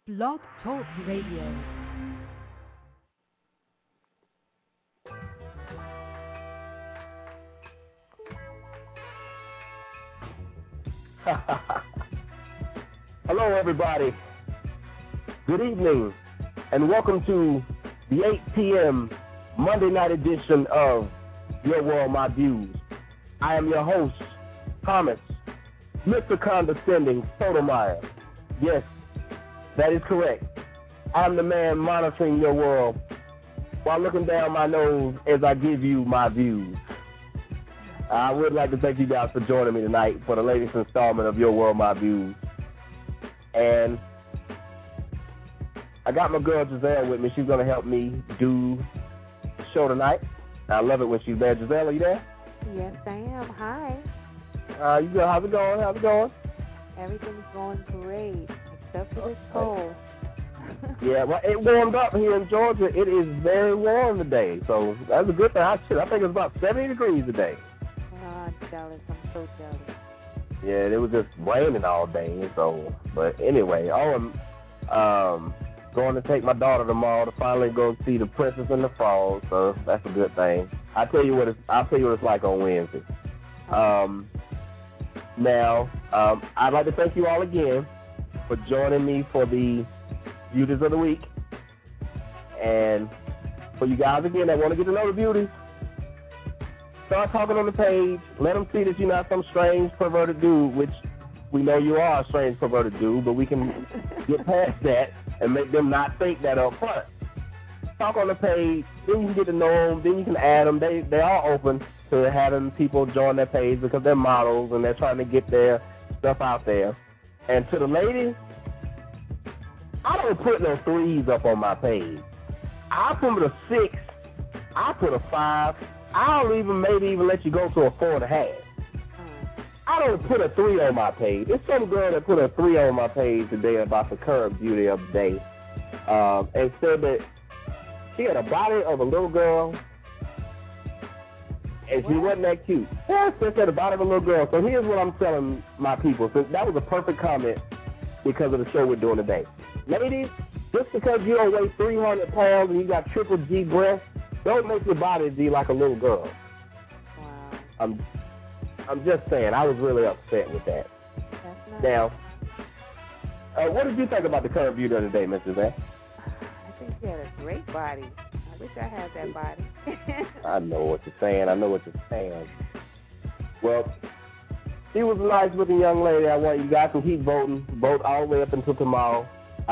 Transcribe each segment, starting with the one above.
Blog Talk Radio. Hello, everybody. Good evening, and welcome to the 8 p.m. Monday night edition of Your World, My Views. I am your host, Thomas, Mr. Condescending Sotomayor. Yes, that is correct. I'm the man monitoring your world while looking down my nose as I give you my views. I would like to thank you guys for joining me tonight for the latest installment of Your World, My Views. And I got my girl Giselle with me. She's going to help me do the show tonight. I love it when she's there. Giselle, are you there? Yes, I am. Hi. You good? How's it going? How's it going? Everything's going great, except for this cold. Yeah, well, it warmed up here in Georgia. It is very warm today, so that's a good thing. I think it's about 70 degrees today. Oh, I'm jealous. I'm so jealous. Yeah, it was just raining all day, so, but anyway, I'm going to take my daughter tomorrow to finally go see The Princess and the Frog, so that's a good thing. I'll tell you what it's like on Wednesday. Now, I'd like to thank you all again for joining me for the Beauties of the Week. And for you guys, again, that want to get to know the beauties, start talking on the page. Let them see that you're not some strange, perverted dude, which we know you are a strange, perverted dude, but we can get past that and make them not think that up front. Talk on the page, then you can get to know them, then you can add them. They are open to having people join their page because they're models and they're trying to get their stuff out there. And to the ladies, I don't put no 3s up on my page. I put a 6, I put a 5, I'll maybe even let you go to a 4.5. I don't put a 3 on my page. There's some girl that put a 3 on my page today about the current beauty of the day, and said that she had a body of a little girl, and she wasn't that cute. Yeah, she said the body of a little girl. So here's what I'm telling my people. So that was a perfect comment because of the show we're doing today. Ladies, just because you don't weigh 300 pounds and you got triple G breasts, don't make your body be like a little girl. Wow. I'm just saying, I was really upset with that. That's Now, what did you think about the current beauty of the day, Mr. Van? I think she had a great body. I wish I had that body. I know what you're saying. Well, she was a nice-looking young lady. I want you guys to keep voting. Vote all the way up until tomorrow.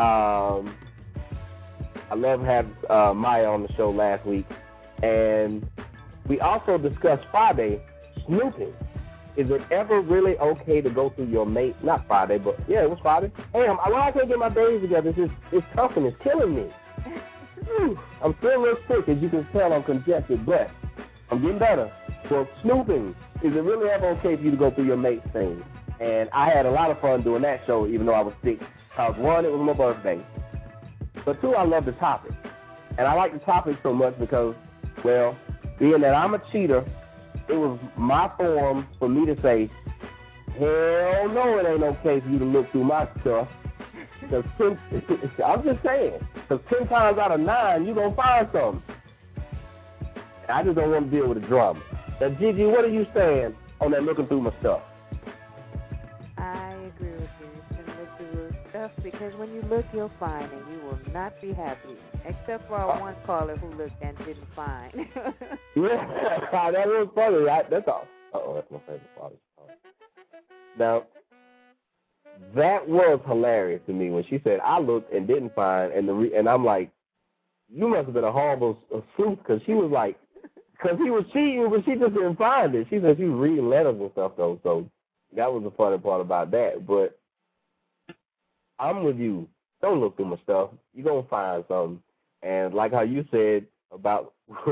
I love having Maya on the show last week. And we also discussed Friday, snooping. Is it ever really okay to go through your mate? Not Friday, but yeah, it was Friday. Hey, I can't get my days together. It's tough and it's killing me. I'm still a little sick, as you can tell. I'm congested, but I'm getting better. Well, snooping, is it really ever okay for you to go through your mate's thing? And I had a lot of fun doing that show, even though I was sick. Because one, it was my birthday. But two, I love the topic. And I like the topic so much because, well, being that I'm a cheater, it was my form for me to say, hell no, it ain't okay for you to look through my stuff. Because I'm just saying, because 10 times out of 9, you're going to find something. And I just don't want to deal with the drama. Now, Gigi, what are you saying on that looking through my stuff? I agree with you. You can look through your stuff because when you look, you'll find, and you will not be happy. Except for our one caller who looked and didn't find. Yeah, that was funny. That's all. That's my favorite part. Now, that was hilarious to me when she said, I looked and didn't find, and I'm like, you must have been a horrible sleuth, because she was like, because he was cheating, but she just didn't find it. She said she was reading letters and stuff, though, so that was the funny part about that. But I'm with you. Don't look through my stuff. You're going to find something. And like how you said about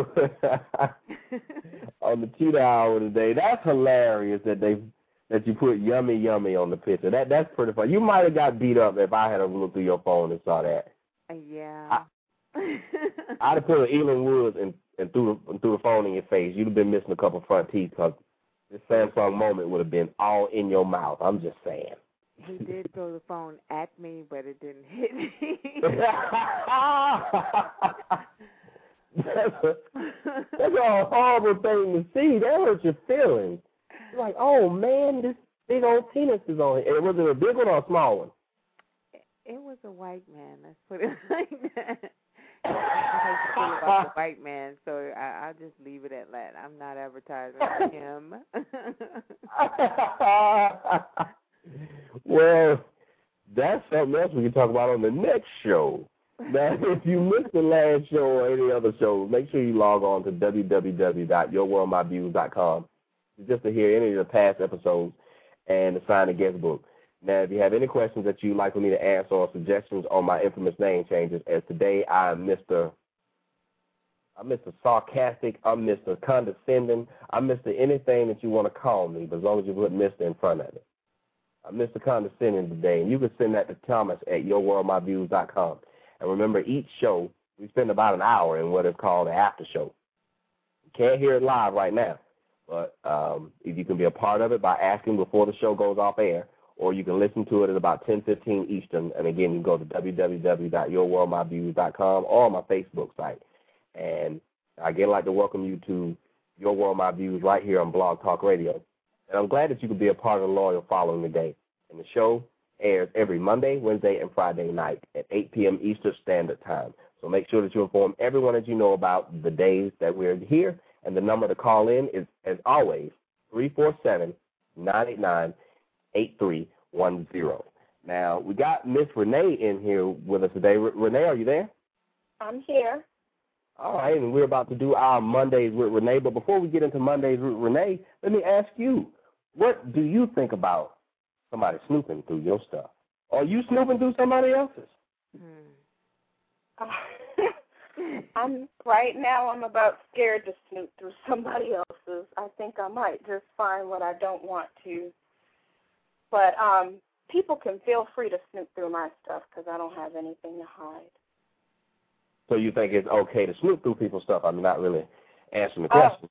on the cheetah hour today, that's hilarious that you put yummy yummy on the picture. That's pretty funny. You might have got beat up if I had looked through your phone and saw that. Yeah. I'd have put an Elin Woods and threw the phone in your face. You'd have been missing a couple front teeth because this Samsung moment would have been all in your mouth. I'm just saying. He did throw the phone at me, but it didn't hit me. That's a horrible thing to see. That hurts your feelings. You're like, oh, man, this big old penis is on it. And was it a big one or a small one? It was a white man. Let's put it like that. I hate to feel about the white man, so I'll just leave it at that. I'm not advertising for him. Well, that's something else we can talk about on the next show. Now, if you missed the last show or any other show, make sure you log on to www.yourworldmyviews.com just to hear any of the past episodes and to sign a guest book. Now, if you have any questions that you'd like for me to answer or suggestions on my infamous name changes, as today I'm Mr. Sarcastic, I'm Mr. Condescending, I'm Mr. Anything that you want to call me, but as long as you put Mr. in front of it. I'm Mr. Condescending today, and you can send that to Thomas at yourworldmyviews.com. And remember, each show, we spend about an hour in what is called the after show. You can't hear it live right now, but if you can be a part of it by asking before the show goes off air, or you can listen to it at about 10:15 Eastern. And again, you can go to www.yourworldmyviews.com or my Facebook site. And I again like to welcome you to Your World My Views right here on Blog Talk Radio. And I'm glad that you could be a part of the loyal following today. And the show airs every Monday, Wednesday, and Friday night at 8 p.m. Eastern Standard Time. So make sure that you inform everyone that you know about the days that we're here. And the number to call in is, as always, 347-989-8310. Now, we got Miss Renee in here with us today. Renee, are you there? I'm here. All right, and we're about to do our Mondays with Renee. But before we get into Mondays with Renee, let me ask you, what do you think about somebody snooping through your stuff? Are you snooping through somebody else's? I'm about scared to snoop through somebody else's. I think I might just find what I don't want to. But people can feel free to snoop through my stuff because I don't have anything to hide. So you think it's okay to snoop through people's stuff? I'm not really answering the question.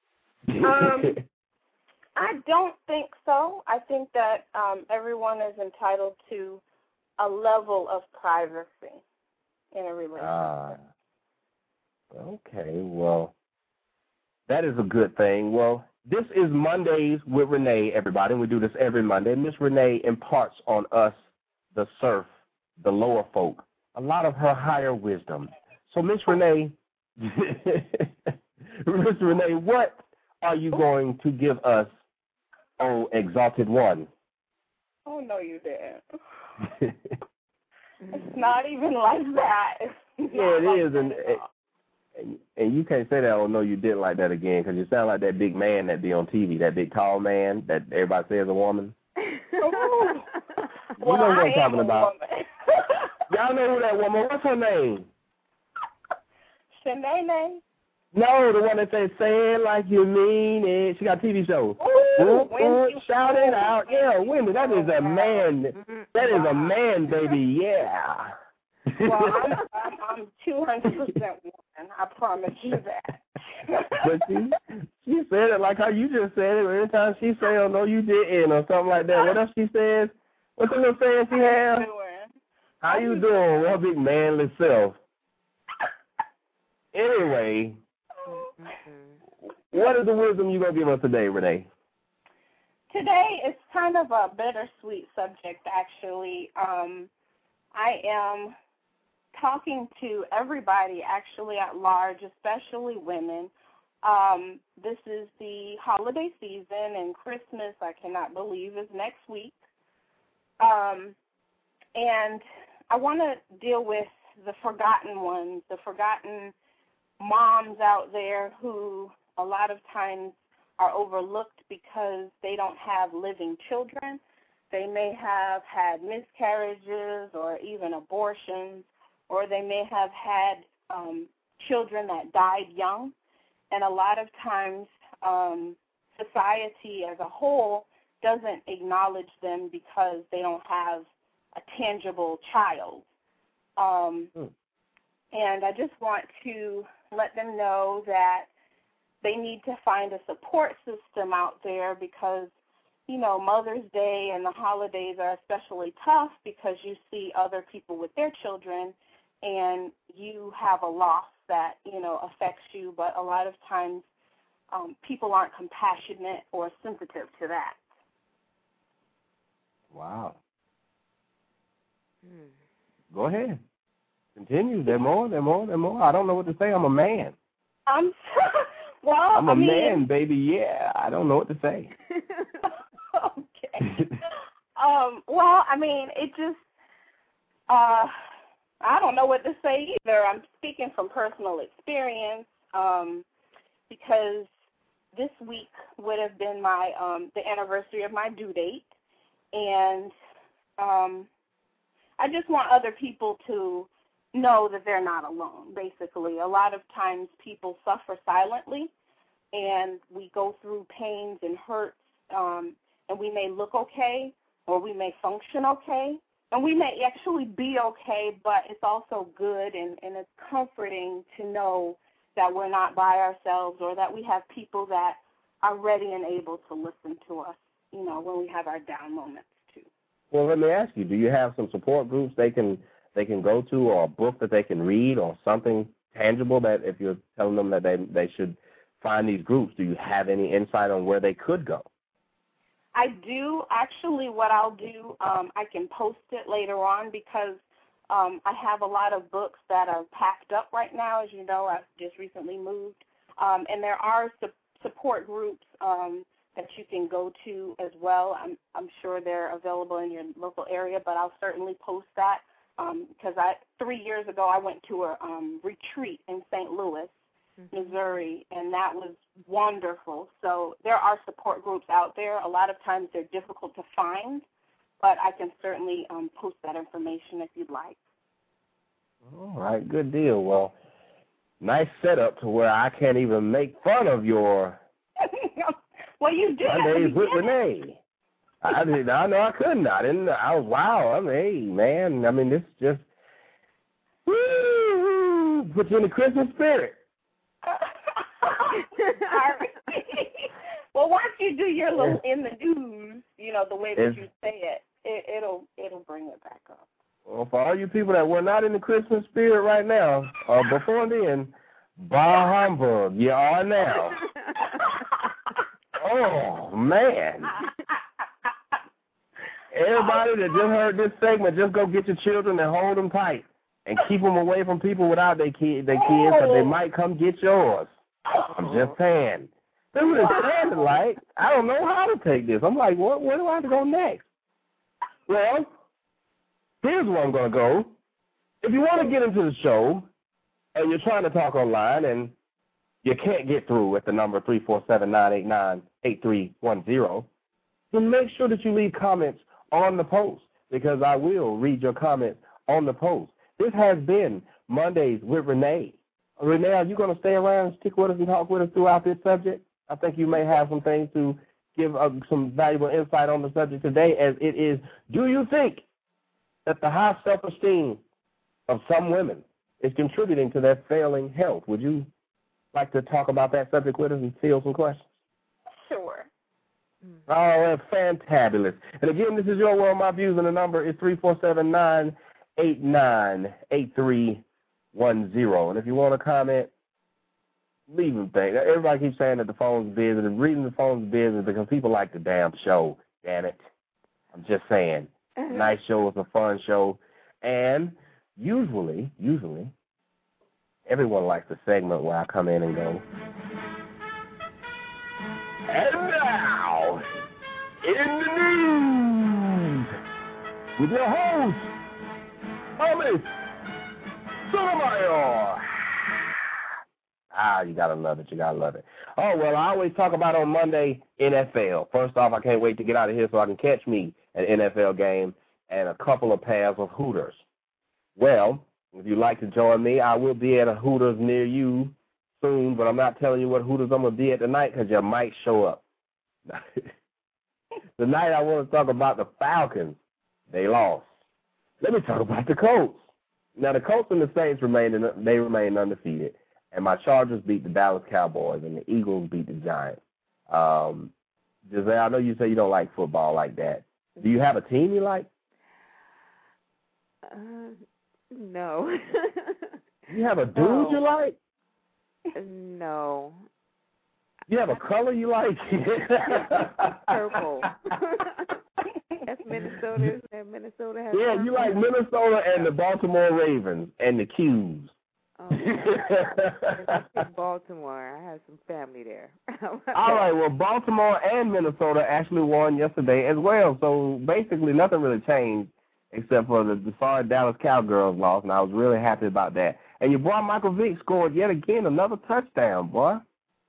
I don't think so. I think that everyone is entitled to a level of privacy in a relationship. Okay, well, that is a good thing. Well, this is Mondays with Renee, everybody, and we do this every Monday. Miss Renee imparts on us, the serf, the lower folk, a lot of her higher wisdom. So, Miss Renee, what are you going to give us, oh, Exalted One? Oh, no, you didn't. It's not even like that. Yeah, it is, and you can't say that, oh, no, you didn't like that again, because you sound like that big man that be on TV, that big tall man that everybody says a woman. Well, you know what I'm talking about. Y'all know who that woman, what's her name? Shanae? No, the one that says, say it like you mean it. She got a TV show. Wendy. Shout it out. Yeah, Wendy, that is a man. That is a man, baby, yeah. Well, I'm 200% woman. I promise you that. But she said it like how you just said it. Every time she say, oh, no, you didn't, or something like that. What else she says? What's the little saying she has? How you doing? Well, big manly self. Anyway, what is the wisdom you're going to give us today, Renee? Today is kind of a bittersweet subject, actually. I am talking to everybody, actually, at large, especially women. This is the holiday season, and Christmas, I cannot believe, is next week. And I want to deal with the forgotten ones, the forgotten moms out there who a lot of times are overlooked because they don't have living children. They may have had miscarriages or even abortions, or they may have had children that died young. And a lot of times society as a whole doesn't acknowledge them because they don't have a tangible child. And I just want to let them know that they need to find a support system out there because Mother's Day and the holidays are especially tough because you see other people with their children and you have a loss that, affects you, but a lot of times people aren't compassionate or sensitive to that. Wow. Go ahead. Continue. There more. I don't know what to say. I'm a man. Well, I'm a man, baby. Yeah, I don't know what to say. Okay. Well, it just, I don't know what to say either. I'm speaking from personal experience because this week would have been my the anniversary of my due date, and I just want other people to know that they're not alone, basically. A lot of times people suffer silently, and we go through pains and hurts, and we may look okay, or we may function okay, and we may actually be okay, but it's also good and it's comforting to know that we're not by ourselves, or that we have people that are ready and able to listen to us, when we have our down moments too. Well, let me ask you, do you have some support groups they can go to, or a book that they can read, or something tangible that if you're telling them that they should find these groups, do you have any insight on where they could go? I do. Actually, what I'll do, I can post it later on because I have a lot of books that are packed up right now. As you know, I've just recently moved. And there are support groups that you can go to as well. I'm sure they're available in your local area, but I'll certainly post that because 3 years ago I went to a retreat in St. Louis, Missouri, and that was wonderful. So there are support groups out there. A lot of times they're difficult to find, but I can certainly post that information if you'd like. All right, good deal. Well, nice setup to where I can't even make fun of your well, you did. Mondays with Renee. I know I couldn't. I was wow. Hey, man. This just puts you in the Christmas spirit. Well, once you do your little in the news, the way that you say it, it'll bring it back up. Well, for all you people that were not in the Christmas spirit right now, before then, bah humbug, you are now. Oh, man. Everybody that just heard this segment, just go get your children and hold them tight and keep them away from people without their kids, because they might come get yours. I'm just saying. This is what it sounded like. I don't know how to take this. I'm like, where do I have to go next? Well, here's where I'm going to go. If you want to get into the show and you're trying to talk online and you can't get through at the number 347-989-8310, then make sure that you leave comments on the post, because I will read your comments on the post. This has been Mondays with Renee. Renee, are you going to stay around and stick with us and talk with us throughout this subject? I think you may have some things to give some valuable insight on the subject today, as it is, do you think that the high self-esteem of some women is contributing to their failing health? Would you like to talk about that subject with us and field some questions? Sure. Oh, that's fantabulous. And again, this is Your World, My Views, and the number is 347-989-8310. And if you want to comment, leave them things. Everybody keeps saying that the phone's busy, and reading the phone's busy because people like the damn show. Damn it. I'm just saying. Nice show. It's a fun show. And usually, everyone likes the segment where I come in and go, and now, in the news, with your host, Thomas Sotomayor. You gotta love it. Oh, well, I always talk about on Monday NFL. First off, I can't wait to get out of here so I can catch me an NFL game and a couple of pairs of Hooters. Well, if you'd like to join me, I will be at a Hooters near you soon, but I'm not telling you what Hooters I'm going to be at tonight because you might show up. Tonight I want to talk about the Falcons. They lost. Let me talk about the Colts. Now, the Colts and the Saints remain undefeated, and my Chargers beat the Dallas Cowboys, and the Eagles beat the Giants. Giselle, I know you say you don't like football like that. Do you have a team you like? No. You have a dude you like? No. You have a color you like? Purple. That's Minnesota. Minnesota has. Yeah, you like Minnesota and the Baltimore Ravens and the Qs. Oh, in Baltimore. I have some family there. All right, well, Baltimore and Minnesota actually won yesterday as well, so basically nothing really changed except for the sorry Dallas Cowgirls lost, and I was really happy about that. And your boy Michael Vick scored yet again another touchdown, boy.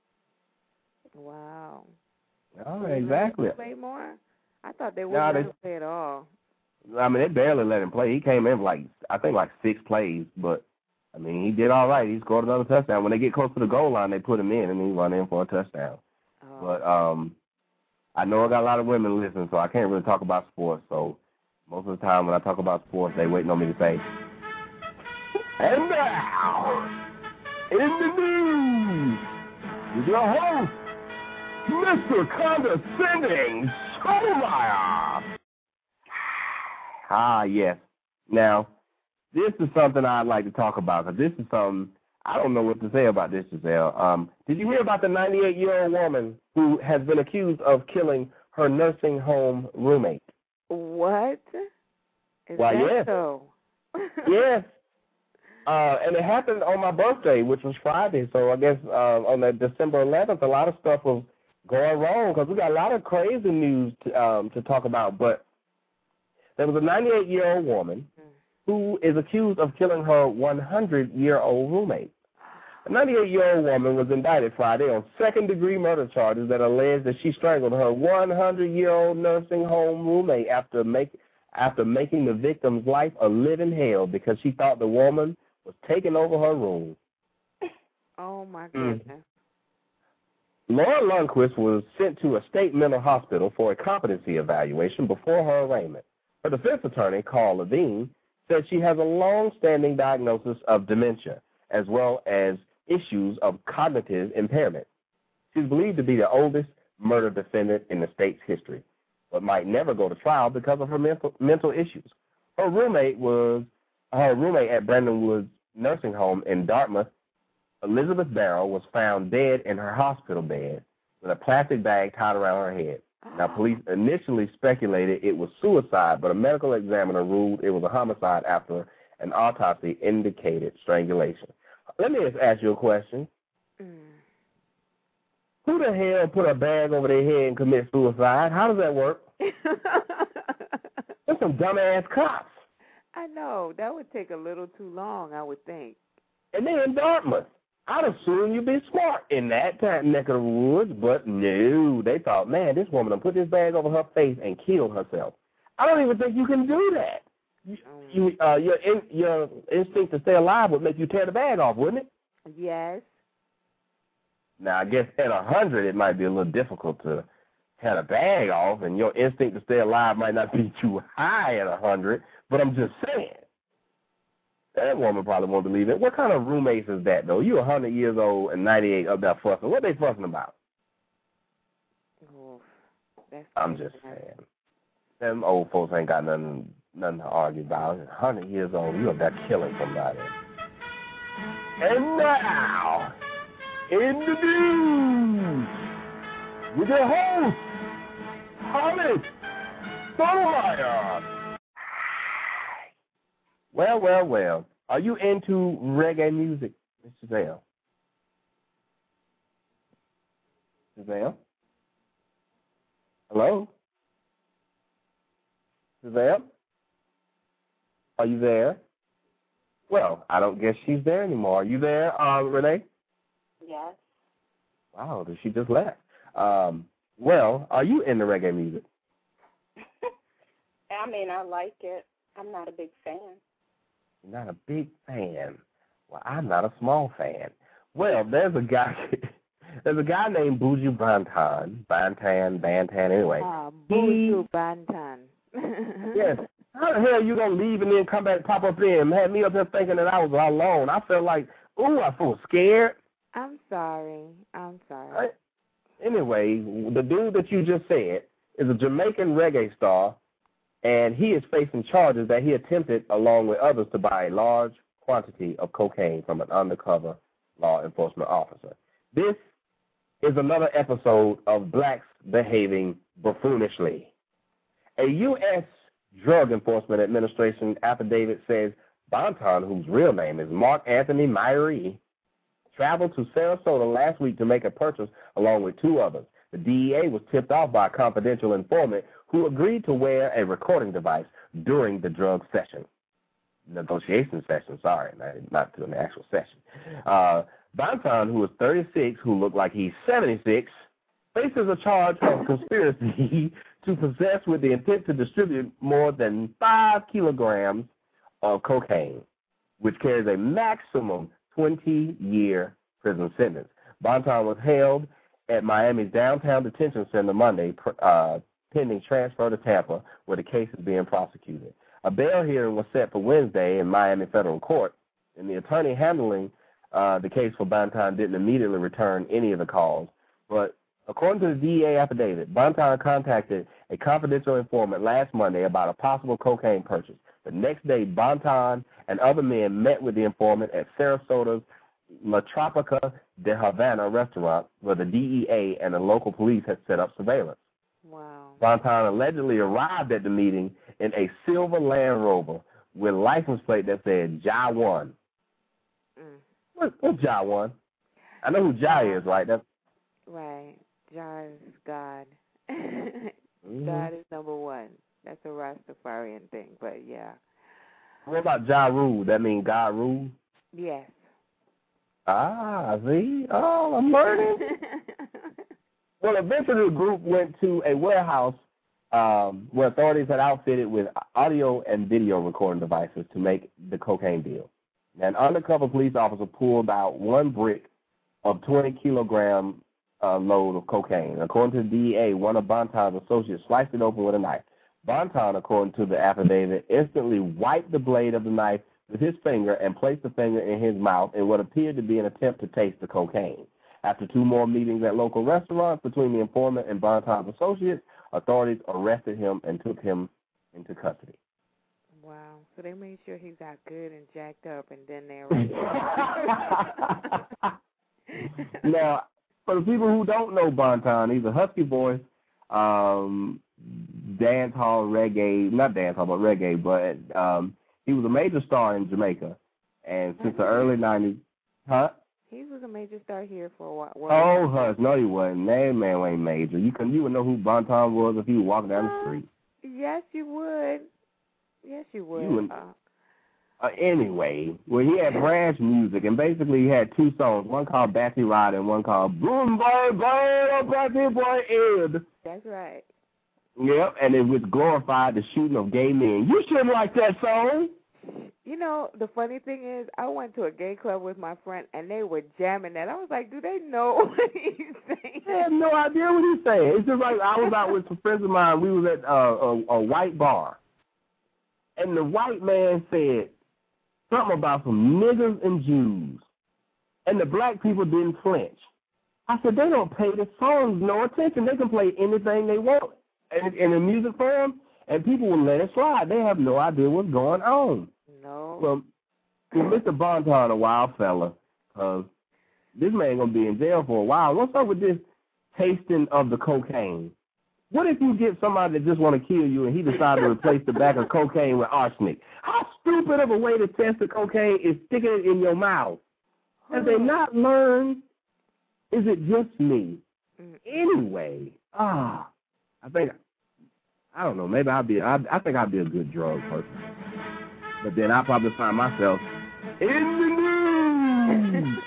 Wow. Oh, exactly. Play more? I thought they wouldn't let him play at all. I mean, they barely let him play. He came in for I think 6 plays, but I mean, he did all right. He scored another touchdown. When they get close to the goal line, they put him in, and he run in for a touchdown. Oh. But I know I got a lot of women listening, so I can't really talk about sports. So most of the time when I talk about sports, they waiting on me to say, and now, in the news, with your host, Mr. Condescending Schoolmeyer. Ah, yes. Now, this is something I'd like to talk about, because this is something, I don't know what to say about this, Giselle. Did you hear about the 98-year-old woman who has been accused of killing her nursing home roommate? What? Why, yes. So? Yes. And it happened on my birthday, which was Friday, so I guess on that December 11th, a lot of stuff was going wrong, because we got a lot of crazy news to talk about, but there was a 98-year-old woman who is accused of killing her 100-year-old roommate. A 98-year-old woman was indicted Friday on second-degree murder charges that allege that she strangled her 100-year-old nursing home roommate after making the victim's life a living hell because she thought the woman was taking over her room. Oh, my goodness. Laura Lundquist was sent to a state mental hospital for a competency evaluation before her arraignment. Her defense attorney, Carl Levine, said she has a long-standing diagnosis of dementia, as well as issues of cognitive impairment. She's believed to be the oldest murder defendant in the state's history, but might never go to trial because of her mental issues. Her roommate at Brandon Woods Nursing Home in Dartmouth, Elizabeth Barrow, was found dead in her hospital bed with a plastic bag tied around her head. Now, police initially speculated it was suicide, but a medical examiner ruled it was a homicide after an autopsy indicated strangulation. Let me just ask you a question. Who the hell put a bag over their head and commit suicide? How does that work? There's some dumbass cops. I know. That would take a little too long, I would think. And they're in Dartmouth. I'd assume you'd be smart in that neck of the woods, but no. They thought, man, this woman will put this bag over her face and kill herself. I don't even think you can do that. Your instinct to stay alive would make you tear the bag off, wouldn't it? Yes. Now, I guess at 100, it might be a little difficult to tear the bag off, and your instinct to stay alive might not be too high at 100, but I'm just saying. That woman probably won't believe it. What kind of roommates is that, though? You're 100 years old and 98 up there fussing. What are they fussing about? Oh, I'm just saying. Them old folks ain't got nothing to argue about. 100 years old, you up there killing somebody. And now, in the news, with your host, Holly Schoolmeyer. Well. Are you into reggae music, Mr. Zell? Zell? Hello? Zell? Are you there? Well, I don't guess she's there anymore. Are you there, Renee? Yes. Wow, she just left. Well, are you into reggae music? I mean, I like it. I'm not a big fan. You're not a big fan. Well, I'm not a small fan. Well, there's a guy named Buju Banton, anyway. Buju Banton. Yes. How the hell are you going to leave and then come back and pop up there and have me up there thinking that I was alone? I felt like, I feel scared. I'm sorry. Anyway, the dude that you just said is a Jamaican reggae star, and he is facing charges that he attempted, along with others, to buy a large quantity of cocaine from an undercover law enforcement officer. This is another episode of blacks behaving buffoonishly. A U.S. Drug Enforcement Administration affidavit says Bonton, whose real name is Mark Anthony Myrie, traveled to Sarasota last week to make a purchase along with two others. The DEA was tipped off by a confidential informant who agreed to wear a recording device during the drug negotiation session, not to an actual session. Bonton, who is 36, who looked like he's 76, faces a charge of conspiracy to possess with the intent to distribute more than 5 kilograms of cocaine, which carries a maximum 20-year prison sentence. Bonton was held at Miami's downtown detention center Monday, pending transfer to Tampa, where the case is being prosecuted. A bail hearing was set for Wednesday in Miami federal court, and the attorney handling the case for Bonton didn't immediately return any of the calls. But according to the DEA affidavit, Bonton contacted a confidential informant last Monday about a possible cocaine purchase. The next day, Bonton and other men met with the informant at Sarasota's La Tropica de Havana restaurant, where the DEA and the local police had set up surveillance. Wow. Bonton allegedly arrived at the meeting in a silver Land Rover with a license plate that said Jah One. What's Jah One? I know who Jah is, right? That's right. Jah is God. God is number one. That's a Rastafarian thing, but yeah. What about Jah Rule? That means God rule? Yes. Ah, see? Oh, I'm learning. Well, eventually the group went to a warehouse where authorities had outfitted with audio and video recording devices to make the cocaine deal. An undercover police officer pulled out one brick of 20-kilogram load of cocaine. According to the DEA, one of Bonton's associates sliced it open with a knife. Bonton, according to the affidavit, instantly wiped the blade of the knife with his finger and placed the finger in his mouth in what appeared to be an attempt to taste the cocaine. After two more meetings at local restaurants between the informant and Bonton's associates, authorities arrested him and took him into custody. Wow. So they made sure he got good and jacked up, and then they Now, for the people who don't know Bonton, he's a husky voice, dance hall reggae, not dance hall, but reggae, but he was a major star in Jamaica. And since the early 90s, huh? He was a major star here for a while. Oh, hush. No, he wasn't. That man ain't major. You would know who Bonton was if he was walking down the street. Yes, you would. Yes, you would. Anyway, well, he had branch music, and basically he had two songs, one called Batty Rod and one called Boom Boy Boy Batty Boy Ed. That's right. Yep, and it was glorified the shooting of gay men. You shouldn't like that song. You know, the funny thing is, I went to a gay club with my friend, and they were jamming that. I was like, do they know what he's saying? I have no idea what he's saying. It's just like I was out with some friends of mine. We was at a white bar, and the white man said something about some niggas and Jews, and the black people didn't flinch. I said, they don't pay the songs no attention. They can play anything they want in a music form, and people will let it slide. They have no idea what's going on. No. Well, Mr. Bonton, a wild fella, this man going to be in jail for a while. What's up with this tasting of the cocaine? What if you get somebody that just want to kill you and he decides to replace the bag of cocaine with arsenic? How stupid of a way to test the cocaine is sticking it in your mouth? Have they not learned? Is it just me? Anyway, I don't know, maybe I think I'd be a good drug person. But then I'll probably find myself in the news.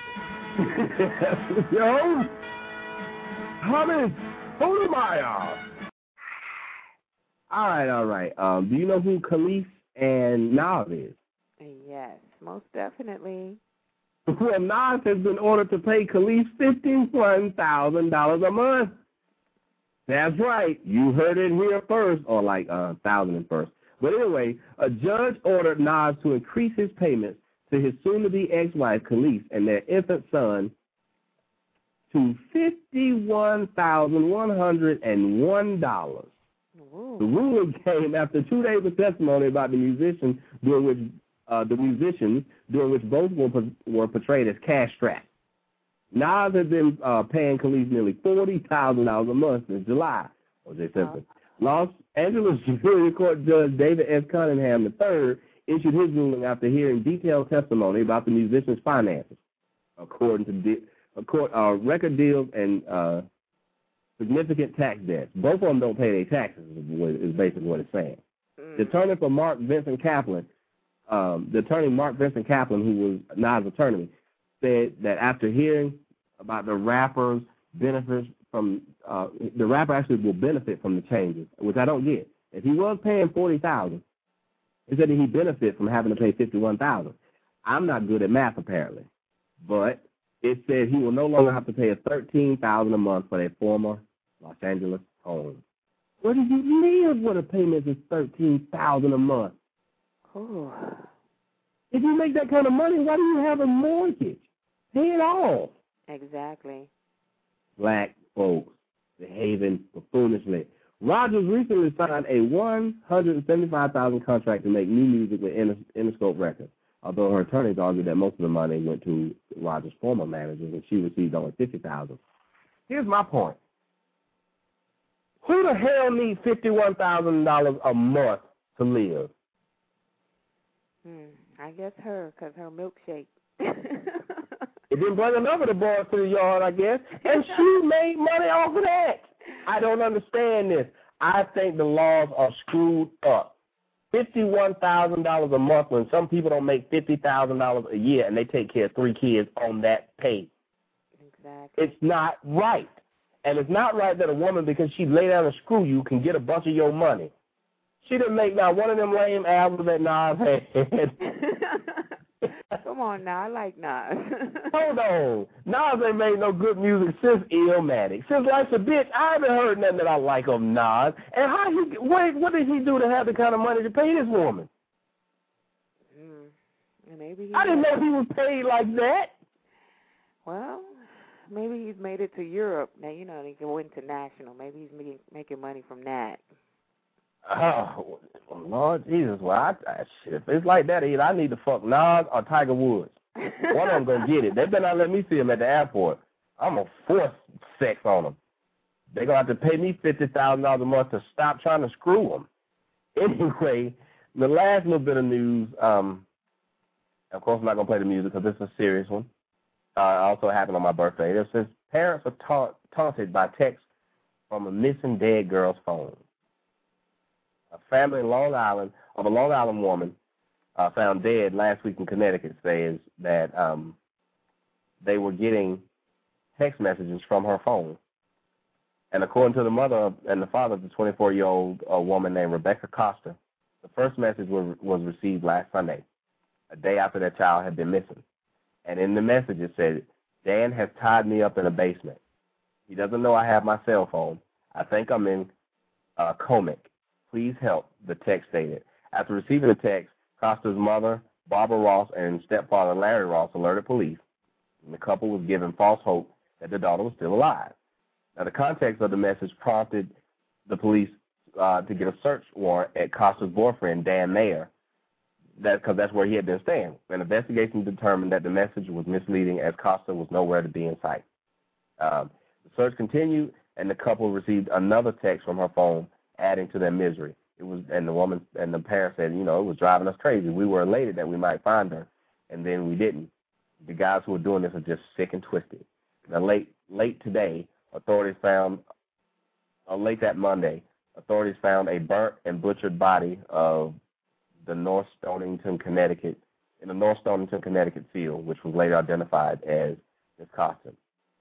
Yo, Thomas Sotomayor. All right. Do you know who Khalees and Nas is? Yes, most definitely. Well, Nas has been ordered to pay Khalees $51,000 a month. That's right. You heard it here first, or like 1,000 first. But anyway, a judge ordered Nas to increase his payments to his soon-to-be ex-wife, Khalees, and their infant son, to $51,101. The ruling came after 2 days of testimony about the musicians, during which both were portrayed as cash-strapped. Nas has been paying Kelis nearly $40,000 a month since July, O.J. Simpson. Los Angeles Superior Court Judge David S. Cunningham III issued his ruling after hearing detailed testimony about the musicians' finances, according to record deals and significant tax debts. Both of them don't pay their taxes, is basically what it's saying. The attorney for Mark Vincent Kaplan, who was Nas' attorney, said that after hearing about the rapper's benefits from the rapper actually will benefit from the changes, which I don't get. If he was paying $40,000, he said that he benefit from having to pay $51,000. I'm not good at math apparently, but it said he will no longer have to pay $13,000 a month for their former Los Angeles home. Where do you live where the payment is $13,000 a month? Oh. If you make that kind of money, why do you have a mortgage? Pay it off. Exactly. Black folks behaving foolishly. Rogers recently signed a $175,000 contract to make new music with Interscope Records, although her attorneys argued that most of the money went to Rogers' former managers and she received only $50,000. Here's my point. Who the hell needs $51,000 a month to live? I guess her, because her milkshake. It didn't bring enough of the boys to the yard, I guess, and she made money off of that. I don't understand this. I think the laws are screwed up. $51,000 a month when some people don't make $50,000 a year and they take care of 3 kids on that pay. Exactly. It's not right. And it's not right that a woman, because she lay down and screw you, can get a bunch of your money. She didn't make not one of them lame albums that Nas had. Come on now, I like Nas. Hold on. Nas ain't made no good music since Illmatic. Since Life's a Bitch, I haven't heard nothing that I like of Nas. And what did he do to have the kind of money to pay this woman? Maybe I didn't know he was paid like that. Well, maybe he's made it to Europe. Now, you know, he can go international. Maybe he's making money from that. Oh, Lord Jesus. Well, if it's like that, either I need to fuck Nas or Tiger Woods. One of them going to get it. They better not let me see him at the airport. I'm going to force sex on them. They're going to have to pay me $50,000 a month to stop trying to screw them. Anyway, the last little bit of news, of course I'm not going to play the music because it's a serious one. Also happened on my birthday. It says parents are taunted by text from a missing dead girl's phone. A family in Long Island, of a Long Island woman, found dead last week in Connecticut, says that they were getting text messages from her phone. And according to the mother and the father of the 24-year-old woman named Rebecca Costa, the first message was received last Sunday, a day after their child had been missing. And in the message it said, Dan has tied me up in a basement. He doesn't know I have my cell phone. I think I'm in Comic. Please help, the text stated. After receiving the text, Costa's mother, Barbara Ross, and stepfather, Larry Ross, alerted police. And the couple was given false hope that their daughter was still alive. Now, the context of the message prompted the police to get a search warrant at Costa's boyfriend, Dan Mayer, because that's where he had been staying. An investigation determined that the message was misleading as Costa was nowhere to be in sight. The search continued, and the couple received another text from her phone adding to their misery. It was, and the woman and the parents said, you know, it was driving us crazy. We were elated that we might find her, and then we didn't. The guys who were doing this are just sick and twisted. Now, late today, authorities found, late that Monday, authorities found a burnt and butchered body of the North Stonington, Connecticut field, which was later identified as Ms. Costa.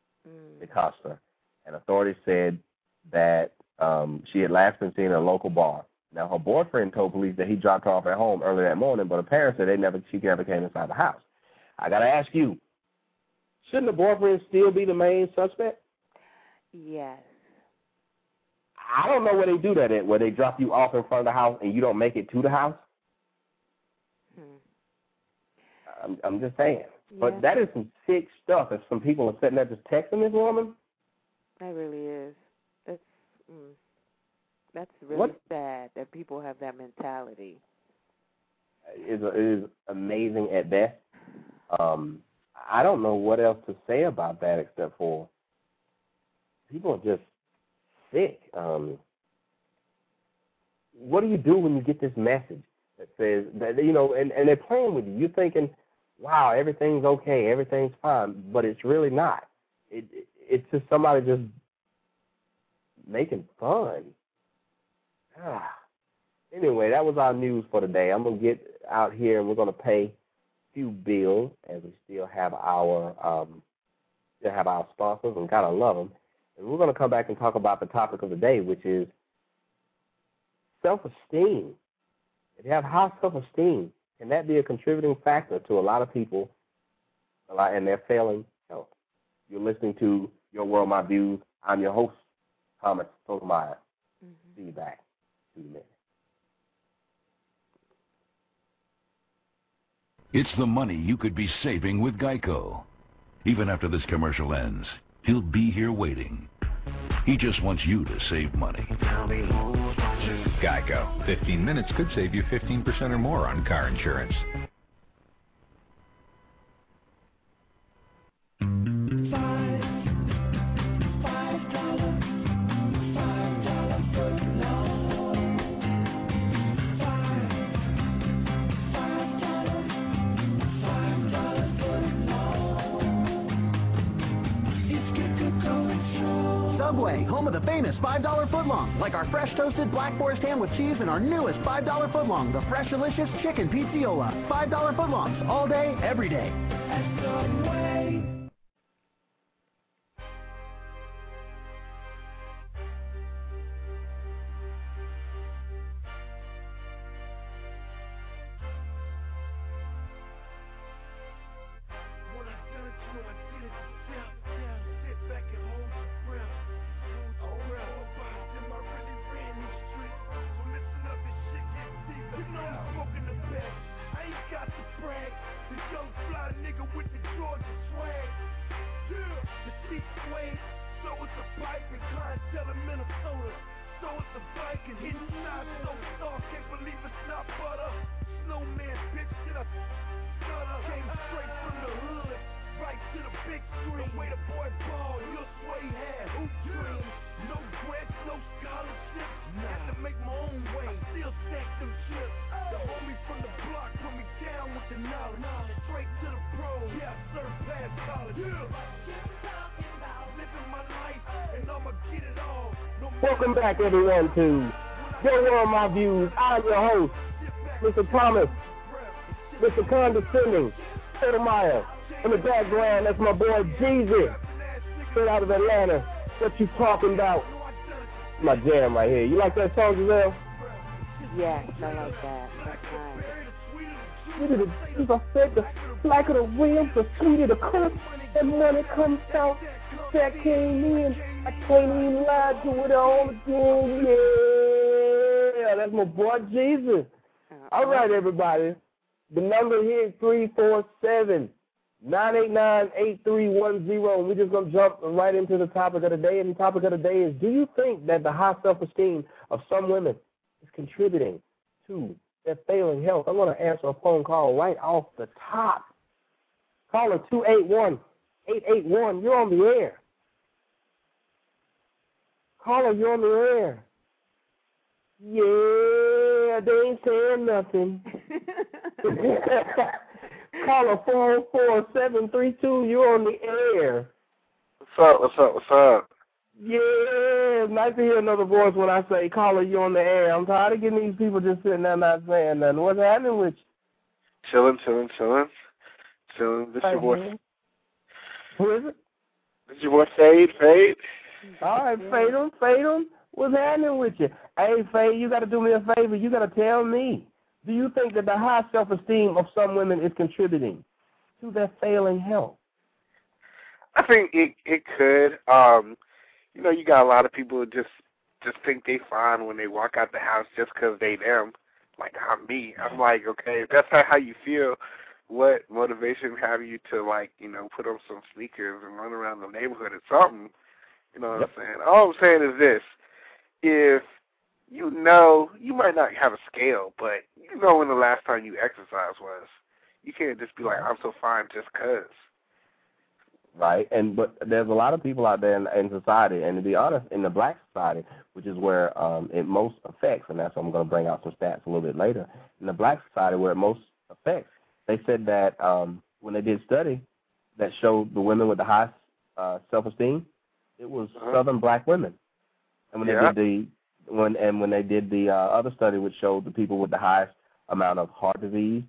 And authorities said that she had last been seen at a local bar. Now, her boyfriend told police that he dropped her off at home early that morning, but her parents said she never came inside the house. I got to ask you, shouldn't the boyfriend still be the main suspect? Yes. I don't know where they do that at, where they drop you off in front of the house and you don't make it to the house. I'm just saying. But that is some sick stuff. If some people are sitting there just texting this woman. That really is. That's really sad that people have that mentality. It is amazing at best. I don't know what else to say about that except for people are just sick. What do you do when you get this message that says that, and they're playing with you? You're thinking, wow, everything's okay, everything's fine, but it's really not. It's just somebody just making fun. Anyway, that was our news for today. I'm going to get out here and we're going to pay a few bills as we still have our sponsors and gotta love them. And we're going to come back and talk about the topic of the day, which is self-esteem. If you have high self-esteem, can that be a contributing factor to a lot of people and their failing health? You're listening to Your World, My Views. I'm your host, Thomas Sotomayor. See you back in a minute. It's the money you could be saving with Geico. Even after this commercial ends, he'll be here waiting. He just wants you to save money. Geico. 15 minutes could save you 15% or more on car insurance. Subway, home of the famous $5 footlong, like our fresh toasted Black Forest ham with cheese and our newest $5 footlong, the Fresh Delicious Chicken Pizziola. $5 footlongs, all day, every day. At Subway. Welcome back, everyone, to Your World, My Views. I'm your host, Mr. Thomas, Mr. Condescending, Sotomayor. In the background, that's my boy Jeezy, straight out of Atlanta. What you talking about? My jam right here. You like that song, Giselle? Yes, I like that. That's nice. I said, the blacker the rims, the sweeter the crust. And when it comes out, that came in. I can't even lie to it all again. Yeah, that's my boy Jesus. All right, everybody. The number here is 347-989-8310. And we're just going to jump right into the topic of the day. And the topic of the day is, do you think that the high self-esteem of some women is contributing to their failing health? I'm going to answer a phone call right off the top. Caller 281-881, you're on the air. Caller, you're on the air. Yeah, they ain't saying nothing. Caller 404-732, you're on the air. What's up? Yeah, nice to hear another voice when I say, caller, you're on the air. I'm tired of getting these people just sitting there not saying nothing. What's happening with you? Chilling. This your boy. Who is it? This your boy Fade. All right, Fade 'em. What's happening with you? Hey, Fade, you got to do me a favor. You got to tell me, do you think that the high self-esteem of some women is contributing to their failing health? I think it could. You got a lot of people who just think they fine when they walk out the house just because they them. Like, I'm me. I'm like, okay, if that's not how you feel, what motivation have you to, like, you know, put on some sneakers and run around the neighborhood or something? You know what I'm saying? All I'm saying is this. If you know, you might not have a scale, but you know when the last time you exercised was. You can't just be like, I'm so fine just 'cause. Right, but there's a lot of people out there in society, and to be honest, in the black society, which is where it most affects, and that's what I'm going to bring out some stats a little bit later. In the black society, where it most affects, they said that when they did study that showed the women with the highest self-esteem, it was Southern black women. And when they did the other study, which showed the people with the highest amount of heart disease,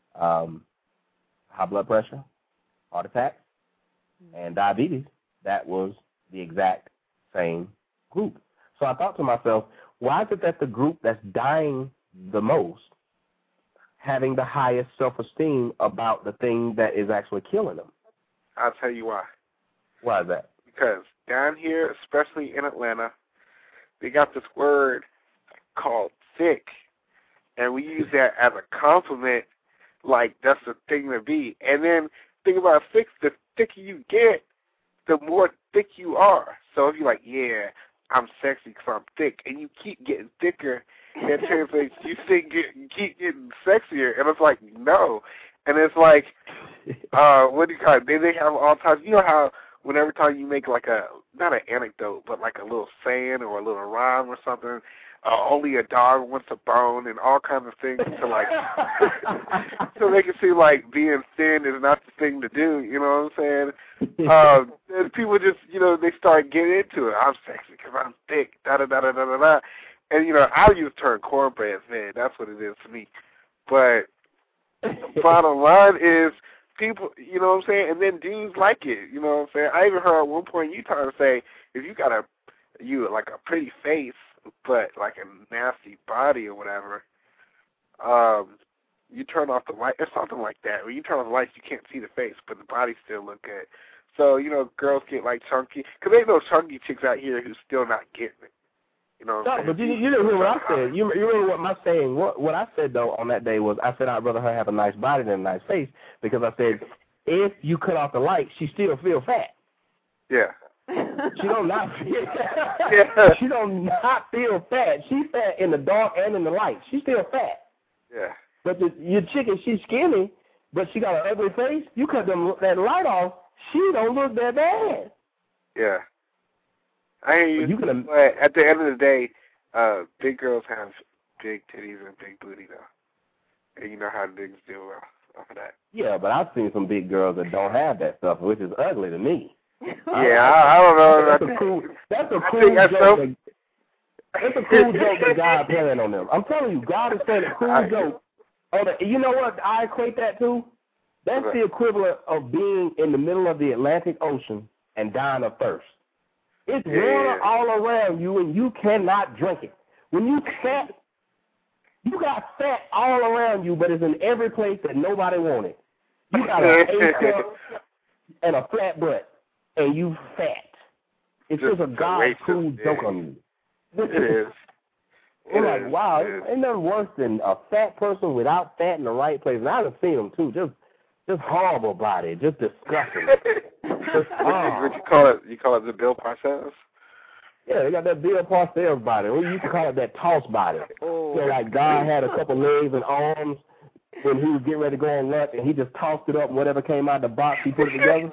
high blood pressure, heart attacks, and diabetes, that was the exact same group. So I thought to myself, why is it that the group that's dying the most having the highest self-esteem about the thing that is actually killing them? I'll tell you why. Why is that? Because down here, especially in Atlanta, they got this word called thick, and we use that as a compliment, like that's the thing to be. And then think about thick, the thicker you get, the more thick you are. So if you're like, yeah, I'm sexy because I'm thick, and you keep getting thicker, that translates you keep getting sexier, and it's like, no. And it's like, what do you call it? They have all types. You know how whenever time you make like not an anecdote, but like a little saying or a little rhyme or something, only a dog wants a bone and all kinds of things to like, so they can see like being thin is not the thing to do, you know what I'm saying? And people just, you know, they start getting into it. I'm sexy because I'm thick, da-da-da-da-da-da-da. And, you know, I use the term cornbread, man. That's what it is to me. But the bottom line is people, you know what I'm saying? And then dudes like it, you know what I'm saying? I even heard at one point you trying to say, if you got like a pretty face, but like a nasty body or whatever, you turn off the light or something like that. When you turn off the lights, you can't see the face, but the body still look good. So, you know, girls get like chunky, because ain't no chunky chicks out here who's still not getting it. You know what I'm saying? But you didn't hear what I said. You remember what my saying, what I said, though, on that day was, I said I'd rather her have a nice body than a nice face, because I said, if you cut off the light, she still feel fat. Yeah. She don't not feel yeah. She don't not feel fat. She's fat in the dark and in the light. She's still fat. Yeah. But your chicken, she's skinny, but she got an ugly face. You cut that light off, she don't look that bad. Yeah. I hear you. But at the end of the day, big girls have big titties and big booty, though. And you know how niggas do off of that. Yeah, but I've seen some big girls that don't have that stuff, which is ugly to me. Yeah, I don't know. That's a cool joke. That's a cool joke that God playing on them. I'm telling you, God is playing a cool joke. You know what I equate that to? That's the equivalent of being in the middle of the Atlantic Ocean and dying of thirst. It's water all around you, and you cannot drink it. When you fat, you got fat all around you, but it's in every place that nobody wanted. You got an A-cup and a flat butt, and you fat. It's just a God cool joke on you. It is. We're like, wow, ain't nothing worse than a fat person without fat in the right place. And I've seen them, too. Just horrible body. Just disgusting. What you call it? You call it the Bill Parcells? Yeah, they got that Bill Parcells body. We used to call it that toss body. Oh. So, like, God had a couple legs and arms when he was getting ready to go on lunch, and he just tossed it up, and whatever came out of the box, he put it together.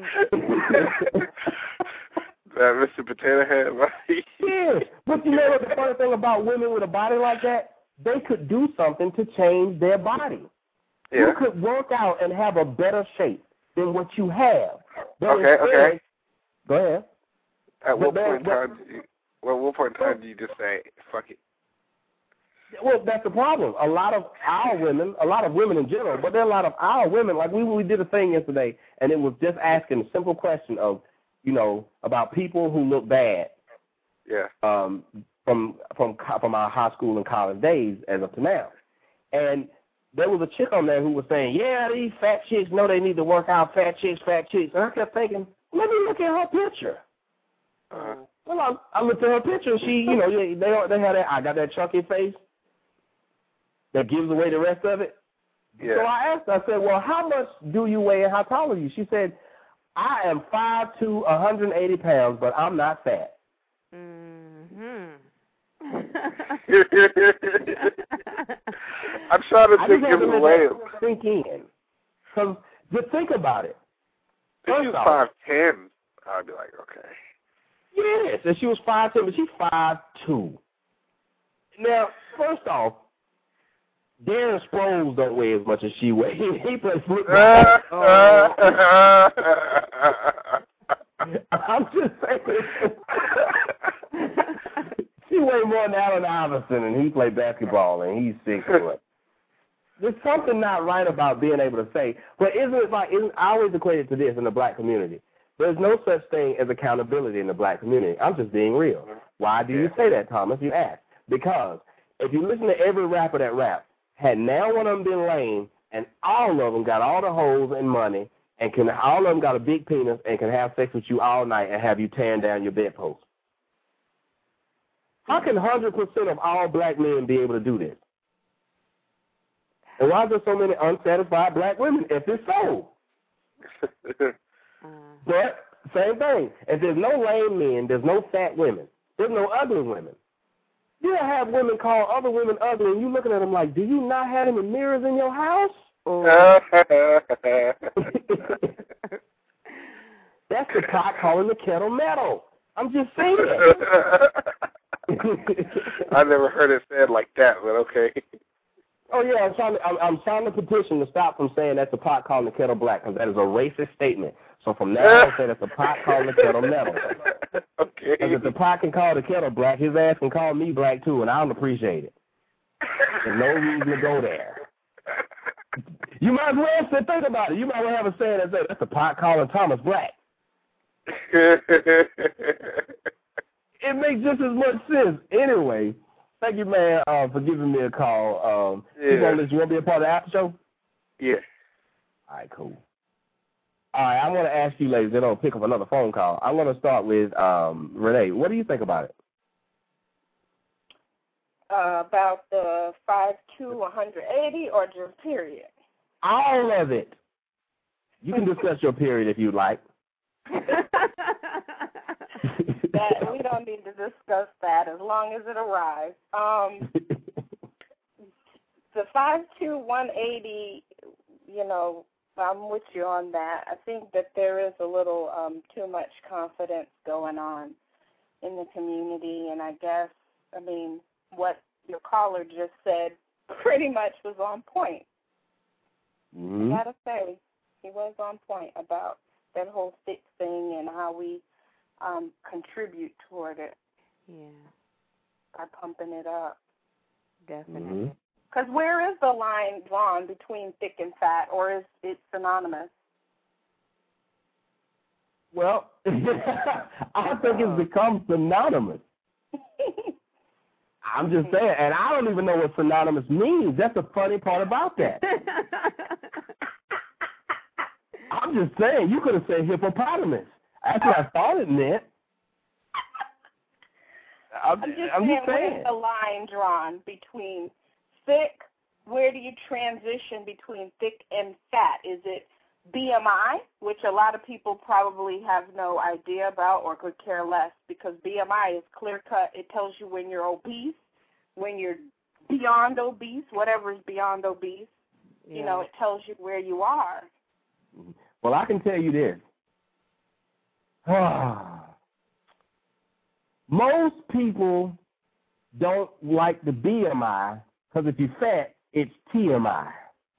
Mr. Potato Head, right? Yeah, but you know what the funny thing about women with a body like that? They could do something to change their body. Yeah. You could work out and have a better shape than what you have. Okay. Go ahead. At what point in time do you just say, fuck it? Well, that's the problem. A lot of women in general, but there are a lot of our women, like we did a thing yesterday, and it was just asking a simple question of, you know, about people who look bad. Yeah. From our high school and college days as up to now. And there was a chick on there who was saying, yeah, these fat chicks know they need to work out, fat chicks. And I kept thinking, let me look at her picture. Well, I looked at her picture, and she, you know, they had that, I got that chunky face that gives away the rest of it. Yeah. So I asked her, I said, well, how much do you weigh and how tall are you? She said, I am 5'2", 180 pounds, but I'm not fat. I'm trying to think of the way. Sink in. Because just think about it. If she was 5'10", I'd be like, okay. Yes, and she was 5'10", but she's 5'2". Now, first off, Darren Sproles don't weigh as much as she weighs. He plays football. I'm just saying. She weighs more than Allen Iverson, and he played basketball, and he's 6'1". There's something not right about being able to say, but I always equate it to this in the black community. There's no such thing as accountability in the black community. I'm just being real. Why do you say that, Thomas? You ask. Because if you listen to every rapper that raps, had now one of them been lame, and all of them got all the hoes and money, and all of them got a big penis and can have sex with you all night and have you tearing down your bedpost. How can 100% of all black men be able to do this? And why are there so many unsatisfied black women if it's so? But, same thing. If there's no lame men, there's no fat women. There's no ugly women. You have women call other women ugly, and you looking at them like, do you not have any mirrors in your house? That's the pot calling the kettle metal. I'm just saying. I never heard it said like that, but okay. Oh, yeah, I'm signing a petition to stop from saying that's the pot calling the kettle black, because that is a racist statement. So from now on, I say that's the pot calling the kettle metal. Okay. Because if the pot can call the kettle black, his ass can call me black, too, and I don't appreciate it. There's no reason to go there. You might as well say, think about it. You might as well have a saying that says, that's the pot calling Thomas black. It makes just as much sense. Anyway, thank you, man, for giving me a call. You want to be a part of the after show? Yeah. All right, cool. All right, I want to ask you, ladies, then I'll pick up another phone call. I'm going to start with Renee. What do you think about it? About the 5'2", 180, or just period? All of it. You can discuss your period if you'd like. That we don't need to discuss that as long as it arrives. The 5'2", 180, I'm with you on that. I think that there is a little too much confidence going on in the community, and I guess, what your caller just said pretty much was on point. Mm-hmm. I gotta say, he was on point about that whole thick thing and how we contribute toward it. Yeah. By pumping it up. Definitely. Because where is the line drawn between thick and fat, or is it synonymous? Well, I think it's become synonymous. I'm just saying, and I don't even know what synonymous means. That's the funny part about that. I'm just saying, you could have said hippopotamus. That's what I thought it meant. I'm just saying. Where's the line drawn between thick? Where do you transition between thick and fat? Is it BMI, which a lot of people probably have no idea about or could care less, because BMI is clear-cut. It tells you when you're obese, when you're beyond obese, whatever is beyond obese. Yeah. It tells you where you are. Well, I can tell you this. Most people don't like the BMI because if you're fat, it's TMI.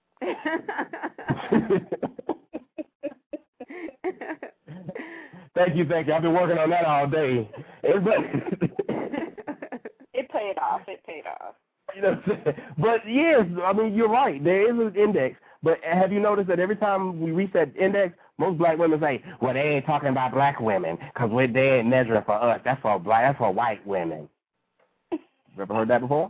Thank you. I've been working on that all day. It paid off. You know what I'm saying? But yes, you're right. There is an index. But have you noticed that every time we reach that index, most black women say, well, they ain't talking about black women because they ain't measuring for us. That's for white women. You ever heard that before?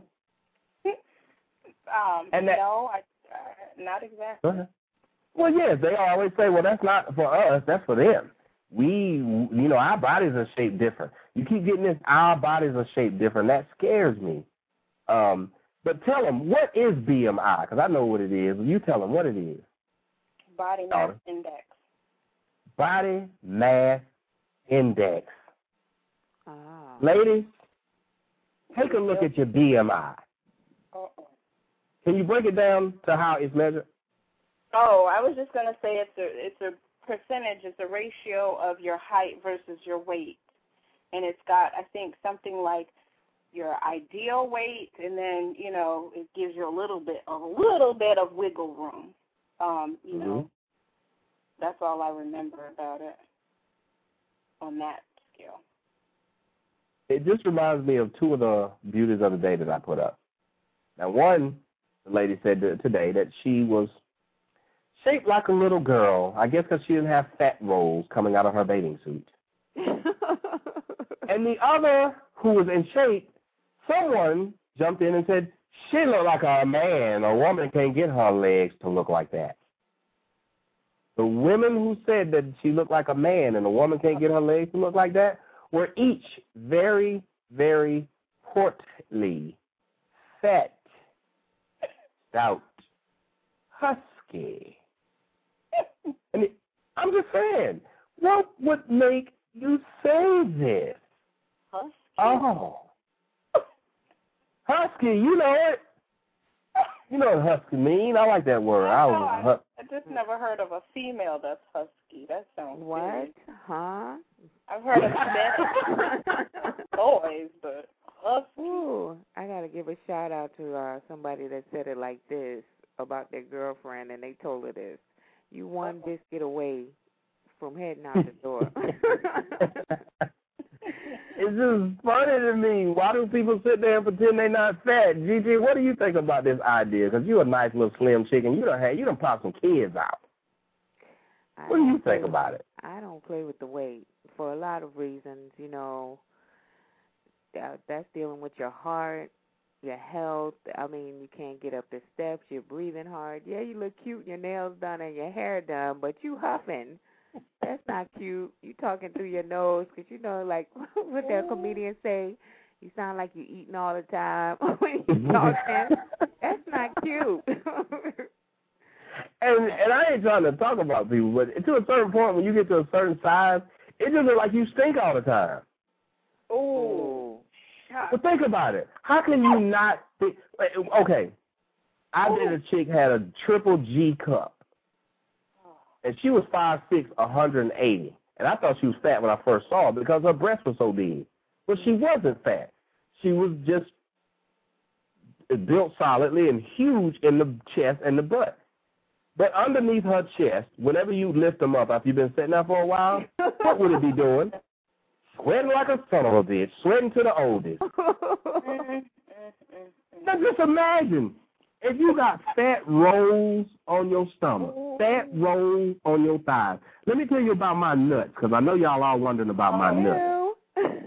No, not exactly. Uh-huh. Well, yes, they always say, well, that's not for us, that's for them. Our bodies are shaped different. You keep getting this, our bodies are shaped different. That scares me. But tell them, what is BMI? Because I know what it is. You tell them what it is. Body mass index. Body mass index. Ah. Ladies, take a look at your BMI. Can you break it down to how it's measured? Oh, I was just going to say it's a percentage, it's a ratio of your height versus your weight. And it's got, I think, something like your ideal weight, and then, you know, it gives you a little bit of wiggle room. You know, that's all I remember about it on that scale. It just reminds me of two of the beauties of the day that I put up. Now, one, the lady said today that she was shaped like a little girl, I guess because she didn't have fat rolls coming out of her bathing suit. And the other, who was in shape, someone jumped in and said, she looked like a man. A woman can't get her legs to look like that. The women who said that she looked like a man and a woman can't get her legs to look like that were each very, very portly, fat, stout, husky. And I'm just saying, what would make you say this? Husky? Oh. Husky, you know it. You know what husky mean. I like that word. I just never heard of a female that's husky. That sounds what? weird. Huh? I've heard of men, boys, but husky. Ooh, I got to give a shout out to somebody that said it like this about their girlfriend, and they told her this. You one biscuit away from heading out the door. It's just funny to me. Why do people sit there and pretend they're not fat? Gigi, what do you think about this idea? Because you're a nice little slim chicken. You done popped some kids out. What do you think about it? I don't play with the weight for a lot of reasons. You know, that's dealing with your heart, your health. I mean, you can't get up the steps. You're breathing hard. Yeah, you look cute, your nails done and your hair done, but you huffing. That's not cute. You talking through your nose because, you know, like what their comedians say, you sound like you're eating all the time when you talking. That's not cute. And I ain't trying to talk about people, but to a certain point, when you get to a certain size, it just looks like you stink all the time. Ooh. But think about it. How can you not think? Okay, I did a chick had a triple G cup. And she was 5'6", 180. And I thought she was fat when I first saw her because her breasts were so big. But she wasn't fat. She was just built solidly and huge in the chest and the butt. But underneath her chest, whenever you lift them up after you've been sitting there for a while, what would it be doing? Sweating like a son of a bitch, sweating to the oldest. Now just imagine. If you got fat rolls on your stomach, fat rolls on your thighs. Let me tell you about my nuts, because I know y'all all wondering about my nuts.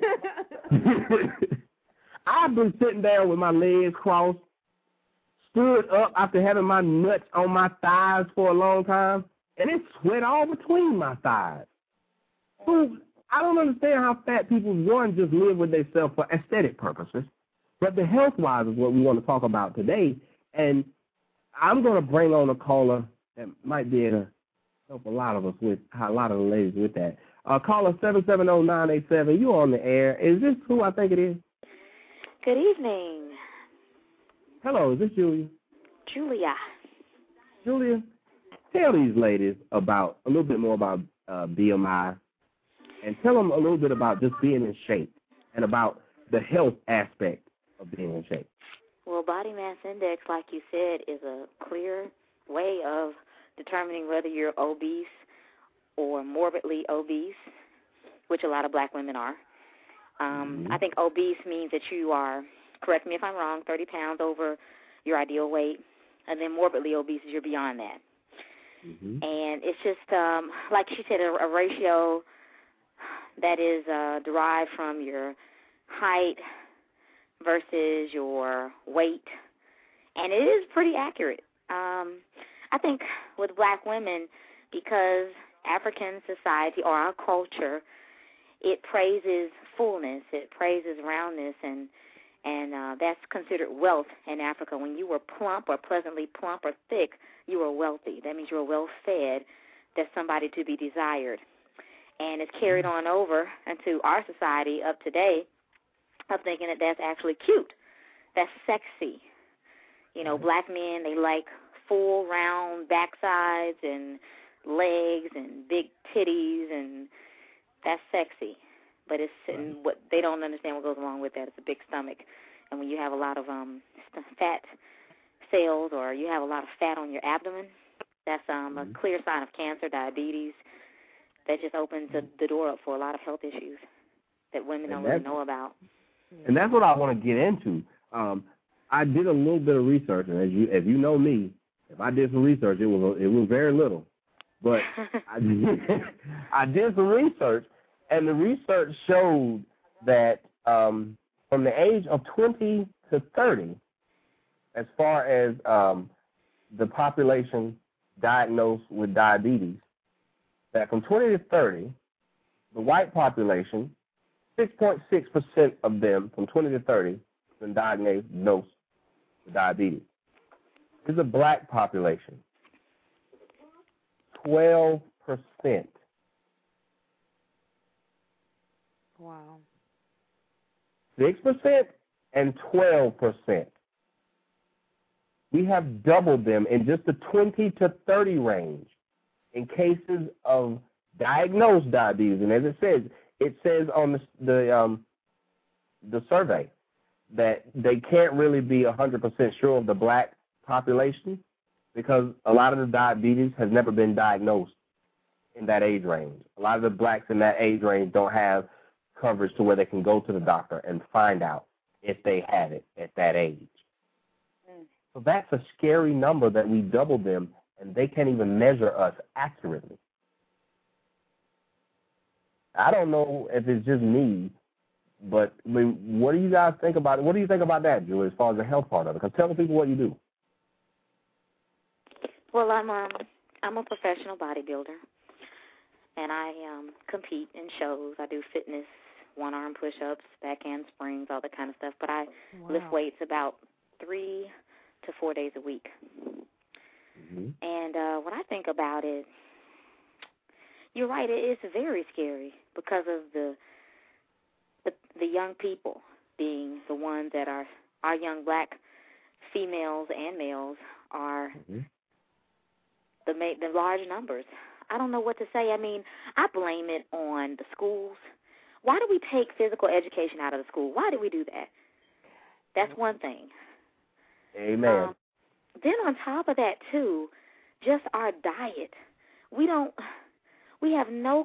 I've been sitting down with my legs crossed, stood up after having my nuts on my thighs for a long time, and it sweat all between my thighs. So I don't understand how fat people, one, just live with themselves for aesthetic purposes, but the health-wise is what we want to talk about today. And I'm going to bring on a caller that might be able to help a lot of the ladies with that. Caller 770-987, you on the air. Is this who I think it is? Good evening. Hello, is this Julia? Julia. Julia, tell these ladies about a little bit more about BMI, and tell them a little bit about just being in shape and about the health aspect of being in shape. Well, body mass index, like you said, is a clear way of determining whether you're obese or morbidly obese, which a lot of black women are. I think obese means that you are, correct me if I'm wrong, 30 pounds over your ideal weight, and then morbidly obese is you're beyond that. And it's just, like she said, a ratio that is derived from your height versus your weight, and it is pretty accurate. I think with black women, because African society or our culture, it praises fullness, it praises roundness, and And that's considered wealth in Africa. When you were plump or pleasantly plump or thick, you were wealthy. That means you were well-fed. That's somebody to be desired. And it's carried on over into our society of today of thinking that that's actually cute. That's sexy. You know, black men, they like full, round backsides and legs and big titties, and that's sexy. But it's what they don't understand what goes along with that. It's a big stomach, and when you have a lot of fat cells or you have a lot of fat on your abdomen, that's a clear sign of cancer, diabetes. That just opens the door up for a lot of health issues that women don't really know about. And that's what I want to get into. I did a little bit of research, and as you know me, if I did some research, it was very little, but I did some research. And the research showed that from the age of 20 to 30, as far as the population diagnosed with diabetes, that from 20 to 30, the white population, 6.6% of them from 20 to 30 have been diagnosed with diabetes. This is a black population, 12%. Wow. 6% and 12%. We have doubled them in just the 20 to 30 range in cases of diagnosed diabetes. And as it says on the survey that they can't really be 100% sure of the black population because a lot of the diabetes has never been diagnosed in that age range. A lot of the blacks in that age range don't have coverage to where they can go to the doctor and find out if they have it at that age. So that's a scary number that we doubled them, and they can't even measure us accurately. I don't know if it's just me, but I mean, what do you guys think about it? What do you think about that, Julie, as far as the health part of it? Because tell the people what you do. Well, I'm a professional bodybuilder, and I compete in shows. I do fitness, one-arm push-ups, back handsprings, all that kind of stuff. But I lift weights about 3 to 4 days a week. And when I think about it, you're right, it is very scary because of the young people being the ones that are our young black females and males are the large numbers. I don't know what to say. I mean, I blame it on the schools. Why do we take physical education out of the school? Why do we do that? That's one thing. Amen. Then on top of that, too, just our diet. We have no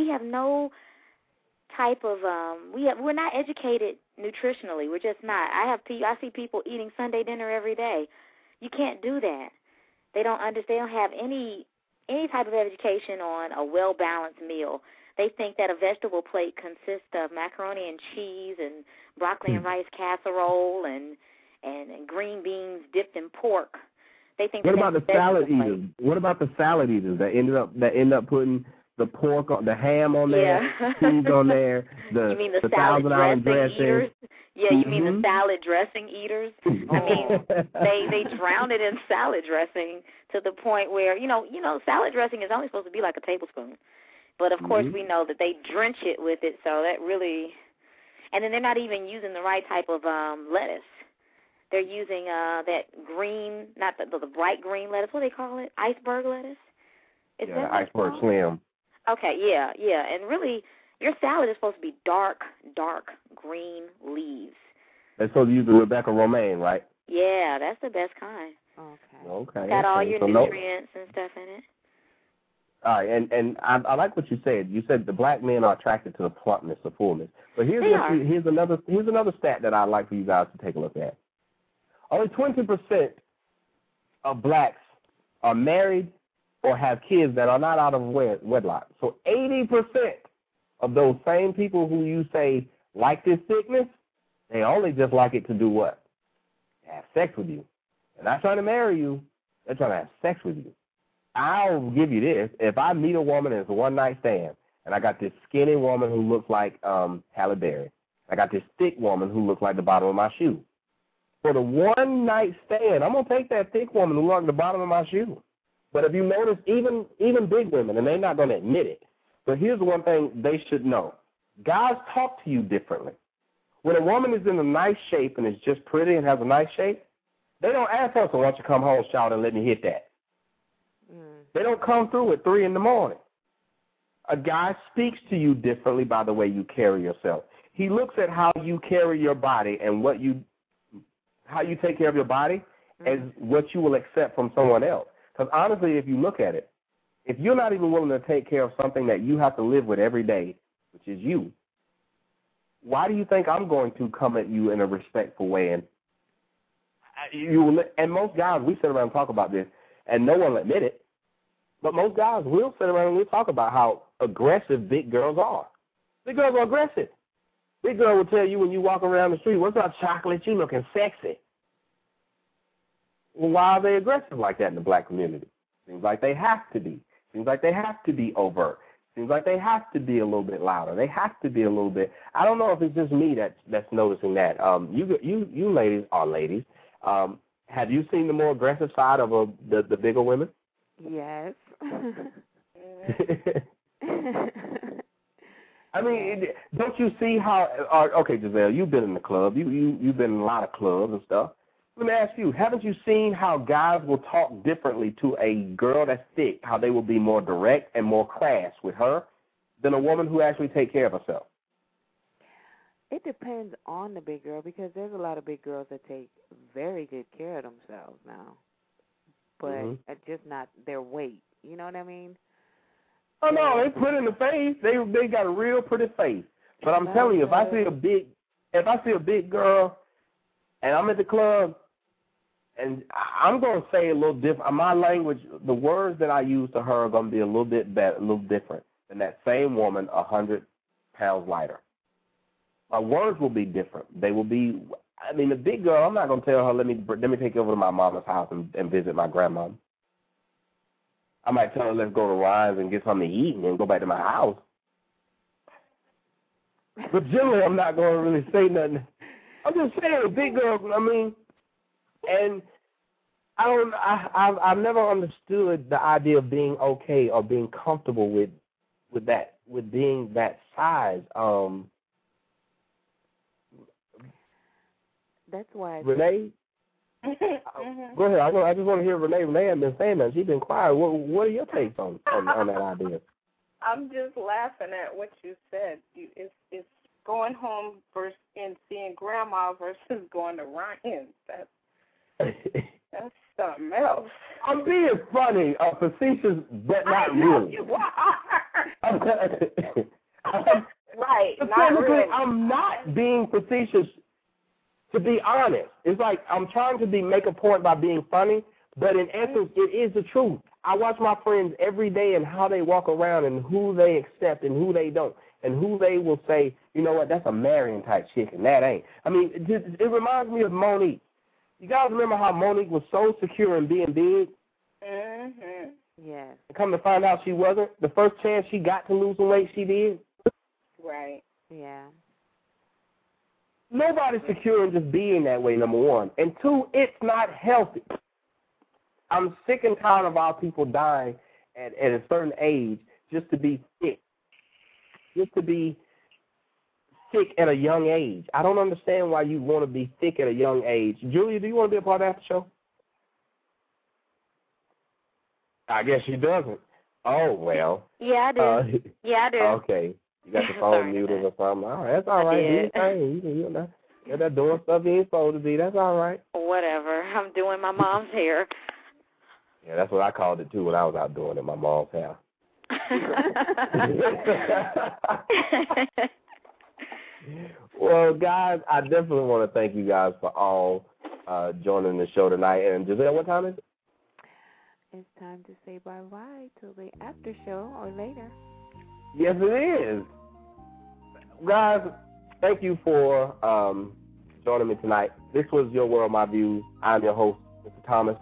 type of we're not educated nutritionally. We're just not. I see people eating Sunday dinner every day. You can't do that. They don't understand. They don't have any type of education on a well-balanced meal. They think that a vegetable plate consists of macaroni and cheese and broccoli and rice casserole and green beans dipped in pork. They think. What about the salad eaters? What about the salad eaters that end up putting the pork on, the ham on there, cheese on there, you mean the salad dressing eaters? Yeah, you mean the salad dressing eaters? I mean, they drown it in salad dressing to the point where, you know, salad dressing is only supposed to be like a tablespoon. But, of course, we know that they drench it with it, so that really – and then they're not even using the right type of lettuce. They're using that green, not the bright green lettuce. What do they call it? Iceberg lettuce? Is that iceberg slim. Okay, yeah. And really, your salad is supposed to be dark green leaves. They're supposed to use the Rebecca Romaine, right? Yeah, that's the best kind. Okay. Got all your nutrients and stuff in it. All right, and I like what you said. You said the black men are attracted to the plumpness, the fullness. But here's another stat that I'd like for you guys to take a look at. Only 20% of blacks are married or have kids that are not out of wedlock. So 80% of those same people who you say like this sickness, they only just like it to do what? Have sex with you. They're not trying to marry you. They're trying to have sex with you. I'll give you this. If I meet a woman and it's a one-night stand, and I got this skinny woman who looks like Halle Berry, I got this thick woman who looks like the bottom of my shoe. For the one night stand, I'm going to take that thick woman who looks like the bottom of my shoe. But if you notice, even big women, and they're not going to admit it, but here's one thing they should know. Guys talk to you differently. When a woman is in a nice shape and is just pretty and has a nice shape, they don't ask her, so why don't you come home, child, and let me hit that. They don't come through at 3 in the morning. A guy speaks to you differently by the way you carry yourself. He looks at how you carry your body and how you take care of your body as what you will accept from someone else. Because honestly, if you look at it, if you're not even willing to take care of something that you have to live with every day, which is you, why do you think I'm going to come at you in a respectful way? And most guys, we sit around and talk about this, and no one will admit it, but most guys will sit around and we'll talk about how aggressive big girls are. Big girls are aggressive. Big girl will tell you when you walk around the street, what's up, chocolate? You looking sexy. Well, why are they aggressive like that in the black community? Seems like they have to be. Seems like they have to be overt. Seems like they have to be a little bit louder. They have to be a little bit. I don't know if it's just me that's noticing that. You ladies are ladies. Have you seen the more aggressive side of the bigger women? Yes. I mean, don't you see how? Okay, Giselle, you've been in the club. You've been in a lot of clubs and stuff. Let me ask you, haven't you seen how guys will talk differently to a girl that's thick, how they will be more direct and more crass with her than a woman who actually takes care of herself? It depends on the big girl because there's a lot of big girls that take very good care of themselves now, but just not their weight. You know what I mean? Oh, no, they put in the face. They got a real pretty face. But I'm telling you, if I see a big girl and I'm at the club, and I'm going to say a little different. My language, the words that I use to her are going to be a little bit better, a little different than that same woman 100 pounds lighter. My words will be different. They will be, I mean, the big girl, I'm not going to tell her, let me take you over to my mama's house and visit my grandma. I might tell her, let's go to Ryan's and get something to eat and then go back to my house. But generally, I'm not going to really say nothing. I'm just saying, a big girl, I mean, and I've never understood the idea of being okay or being comfortable with that, with being that size. That's why. Renee? Go ahead. I just want to hear Renee. Renee hasn't been saying that. She's been quiet. What are your takes on that idea? I'm just laughing at what you said. It's going home and seeing Grandma versus going to Ryan's. That's something else. I'm being funny, facetious, but not really. You are. Right, not really. I'm not being facetious. To be honest, it's like I'm trying to make a point by being funny, but in essence, it is the truth. I watch my friends every day and how they walk around and who they accept and who they don't, and who they will say, you know what, that's a Marion type chick, and that ain't. I mean, it reminds me of Monique. You guys remember how Monique was so secure in being big? Mm-hmm. Yes. And come to find out she wasn't. The first chance she got to lose some weight, she did. Right. Yeah. Nobody's secure in just being that way, number one. And two, it's not healthy. I'm sick and tired of our people dying at a certain age just to be sick. Just to be sick at a young age. I don't understand why you want to be sick at a young age. Julia, do you want to be a part of the show? I guess she doesn't. Oh, well. Yeah, I do. Yeah, I do. Okay. You got the phone muted or something. All right, that's all right. You're not doing stuff you ain't supposed to be. That's all right. Whatever. I'm doing my mom's hair. Yeah, that's what I called it, too, when I was out doing it, my mom's hair. Well, guys, I definitely want to thank you guys for all joining the show tonight. And Giselle, what time is it? It's time to say bye-bye till the after show or later. Yes, it is. Guys, thank you for joining me tonight. This was Your World, My Views. I'm your host, Mr. Thomas.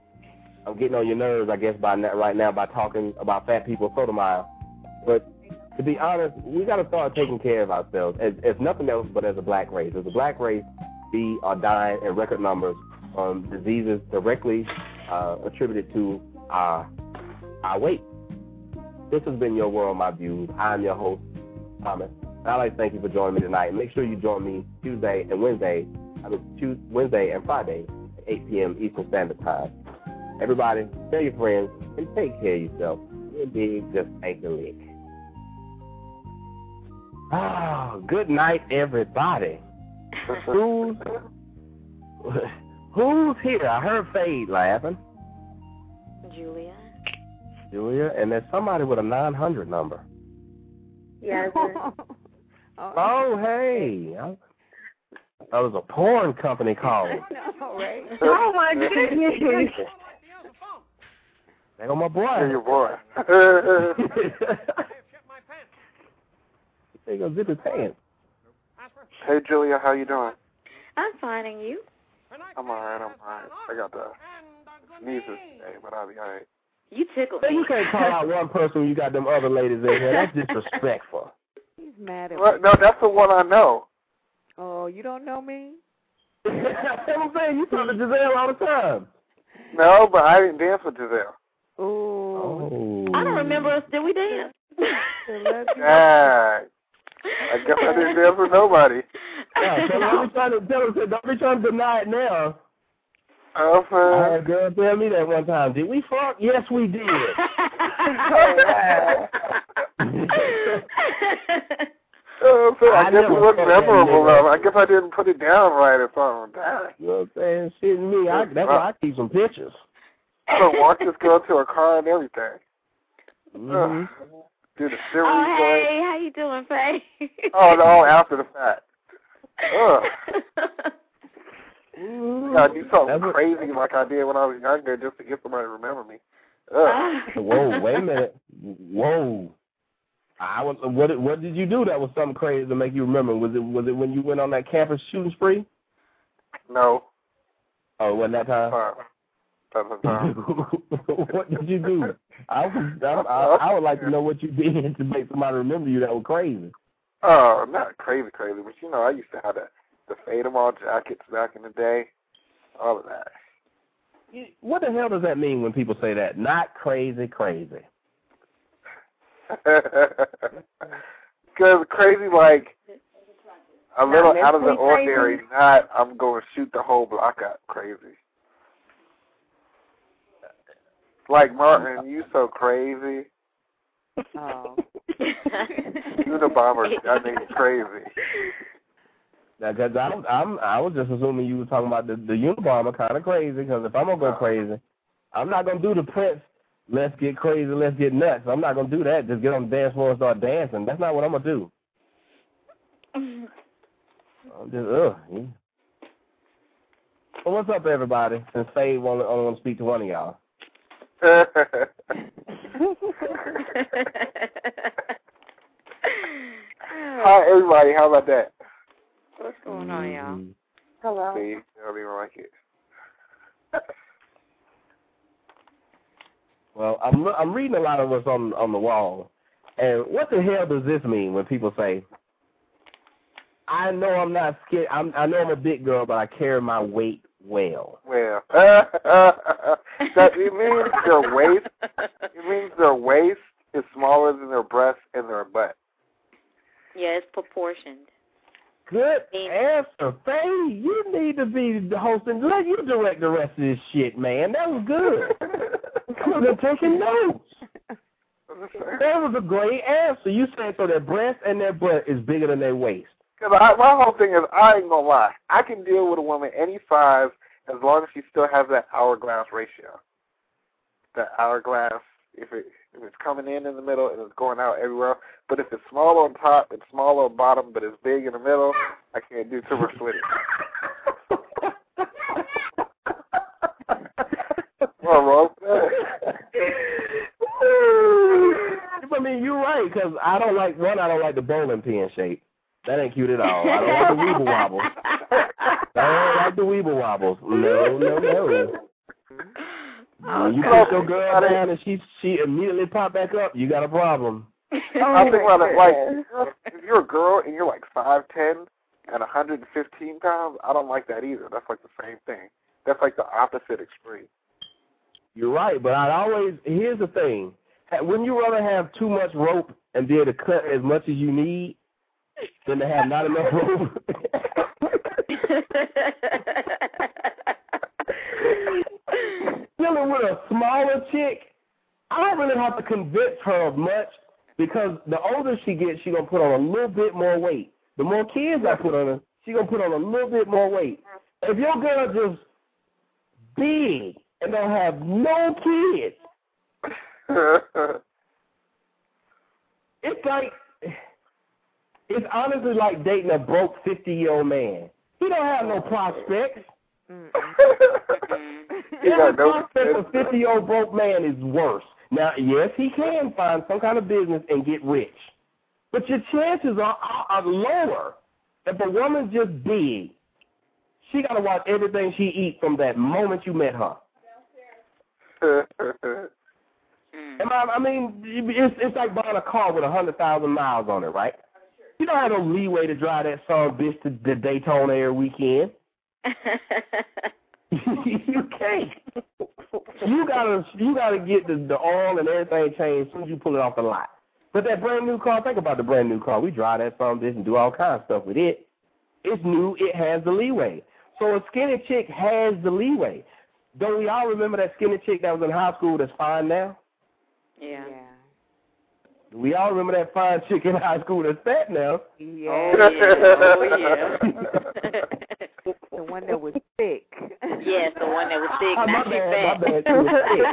I'm getting on your nerves, I guess, right now by talking about Fat People Sotomayor. But to be honest, we got to start taking care of ourselves, as nothing else but as a black race. As a black race, we are dying in record numbers from diseases directly attributed to our weight. This has been Your World, My Views. I'm your host, Thomas. And I'd like to thank you for joining me tonight. Make sure you join me Wednesday and Friday at 8 p.m. Eastern Standard Time. Everybody, tell your friends, and take care of yourself. You're big, just ain't the lick. Oh, good night, everybody. Who's here? I heard Fade laughing. Julia, and there's somebody with a 900 number. Yes. Oh, hey. That was a porn company calling. No, right? Oh, my goodness. There go my boy. Hey, your boy. There goes zip his pants. Hey, Julia, how you doing? I'm fine, and you? I'm all right. I got the sneezes today, but I'll be all right. You tickled Hey, me. you can't call out one person when you got them other ladies in here. That's disrespectful. He's mad at What? me. No, that's the one I know. Oh, you don't know me? That's what I'm saying. You talk to Giselle all the time. No, but I didn't dance with Giselle. Oh. I don't remember us. Did we dance? Yeah. I guess I didn't dance with nobody. Yeah, so don't be trying to deny it now. Oh, I had a girl tell me that one time. Did we fuck? Yes, we did. I guess it wasn't memorable enough. I guess I didn't put it down right or something. You know what I'm saying? Shit, me. That's why I keep some pictures. I done walked this girl to her car and everything. Mm-hmm. Do the series. Oh, hey, how you doing, Faye? Oh, no, after the fact. Gotta do something crazy like I did when I was younger just to get somebody to remember me. Whoa, wait a minute. Whoa. What did you do that was something crazy to make you remember? Was it when you went on that campus shooting spree? No. Oh, it wasn't that time? What did you do? I would like to know what you did to make somebody remember you that was crazy. Oh, not crazy, but you know, I used to have the Fade 'em all jackets back in the day. All of that. What the hell does that mean when people say that? Not crazy. Because crazy, like a little out of the ordinary, not I'm going to shoot the whole block up crazy. Like, Martin, you so crazy. Oh. Unabomber, I mean, crazy. Because I was just assuming you were talking about the Unabomber kind of crazy, because if I'm going to go crazy, I'm not going to do the Prince, let's get crazy, let's get nuts. I'm not going to do that, just get on the dance floor and start dancing. That's not what I'm going to do. I'm just, yeah. Well, what's up, everybody? Since Faye only want to speak to one of y'all. Hi, everybody. How about that? What's going on, y'all? Hello. See, I don't even like it. Well, I'm reading a lot of what's on the wall, and what the hell does this mean when people say, I know I'm not scared. I know I'm a big girl, but I carry my weight well. Well, that it means their waist. It means their waist is smaller than their breast and their butt. Yeah, it's proportioned. Good answer, Faye. You need to be the hosting. Let you direct the rest of this shit, man. That was good. I would have taken notes. That was a great answer. You said so their breast and their butt is bigger than their waist. Because my whole thing is, I ain't going to lie. I can deal with a woman any size as long as she still has that hourglass ratio. That hourglass, if it's coming in the middle and it's going out everywhere. But if it's small on top and small on bottom, but it's big in the middle, I can't do too much with it. Well, Rose. I mean, you're right, because I don't like the bowling pin shape. That ain't cute at all. I don't like the weeble wobbles. I don't like the weeble wobbles. No. When you put your girl down and she immediately pop back up, you got a problem. I think about it, like, if you're a girl and you're like 5'10" and 115 pounds, I don't like that either. That's like the same thing. That's like the opposite extreme. You're right, but here's the thing. Wouldn't you rather have too much rope and be able to cut as much as you need than to have not enough rope? Dealing with a smaller chick, I don't really have to convince her of much because the older she gets, she's going to put on a little bit more weight. The more kids I put on her, she's going to put on a little bit more weight. If your girl just big and don't have no kids, it's honestly like dating a broke 50-year-old man. He don't have no prospects. The prospect of a 50-year-old broke man is worse. Now, yes, he can find some kind of business and get rich, but your chances are lower. If a woman's just big, she got to watch everything she eats from that moment you met her. I mean, it's like buying a car with 100,000 miles on it, right? You don't have no leeway to drive that son of a bitch to the Daytona every weekend. You can't. You gotta get the oil and everything changed as soon as you pull it off the lot. But that brand new car, think about the brand new car. We drive that son of a bitch and do all kinds of stuff with it. It's new. It has the leeway. So a skinny chick has the leeway. Don't we all remember that skinny chick that was in high school that's fine now? Yeah. We all remember that fine chick in high school that's fat now. Yeah. Oh, yeah. The one that was thick. Yes, the one that was thick. My bad. She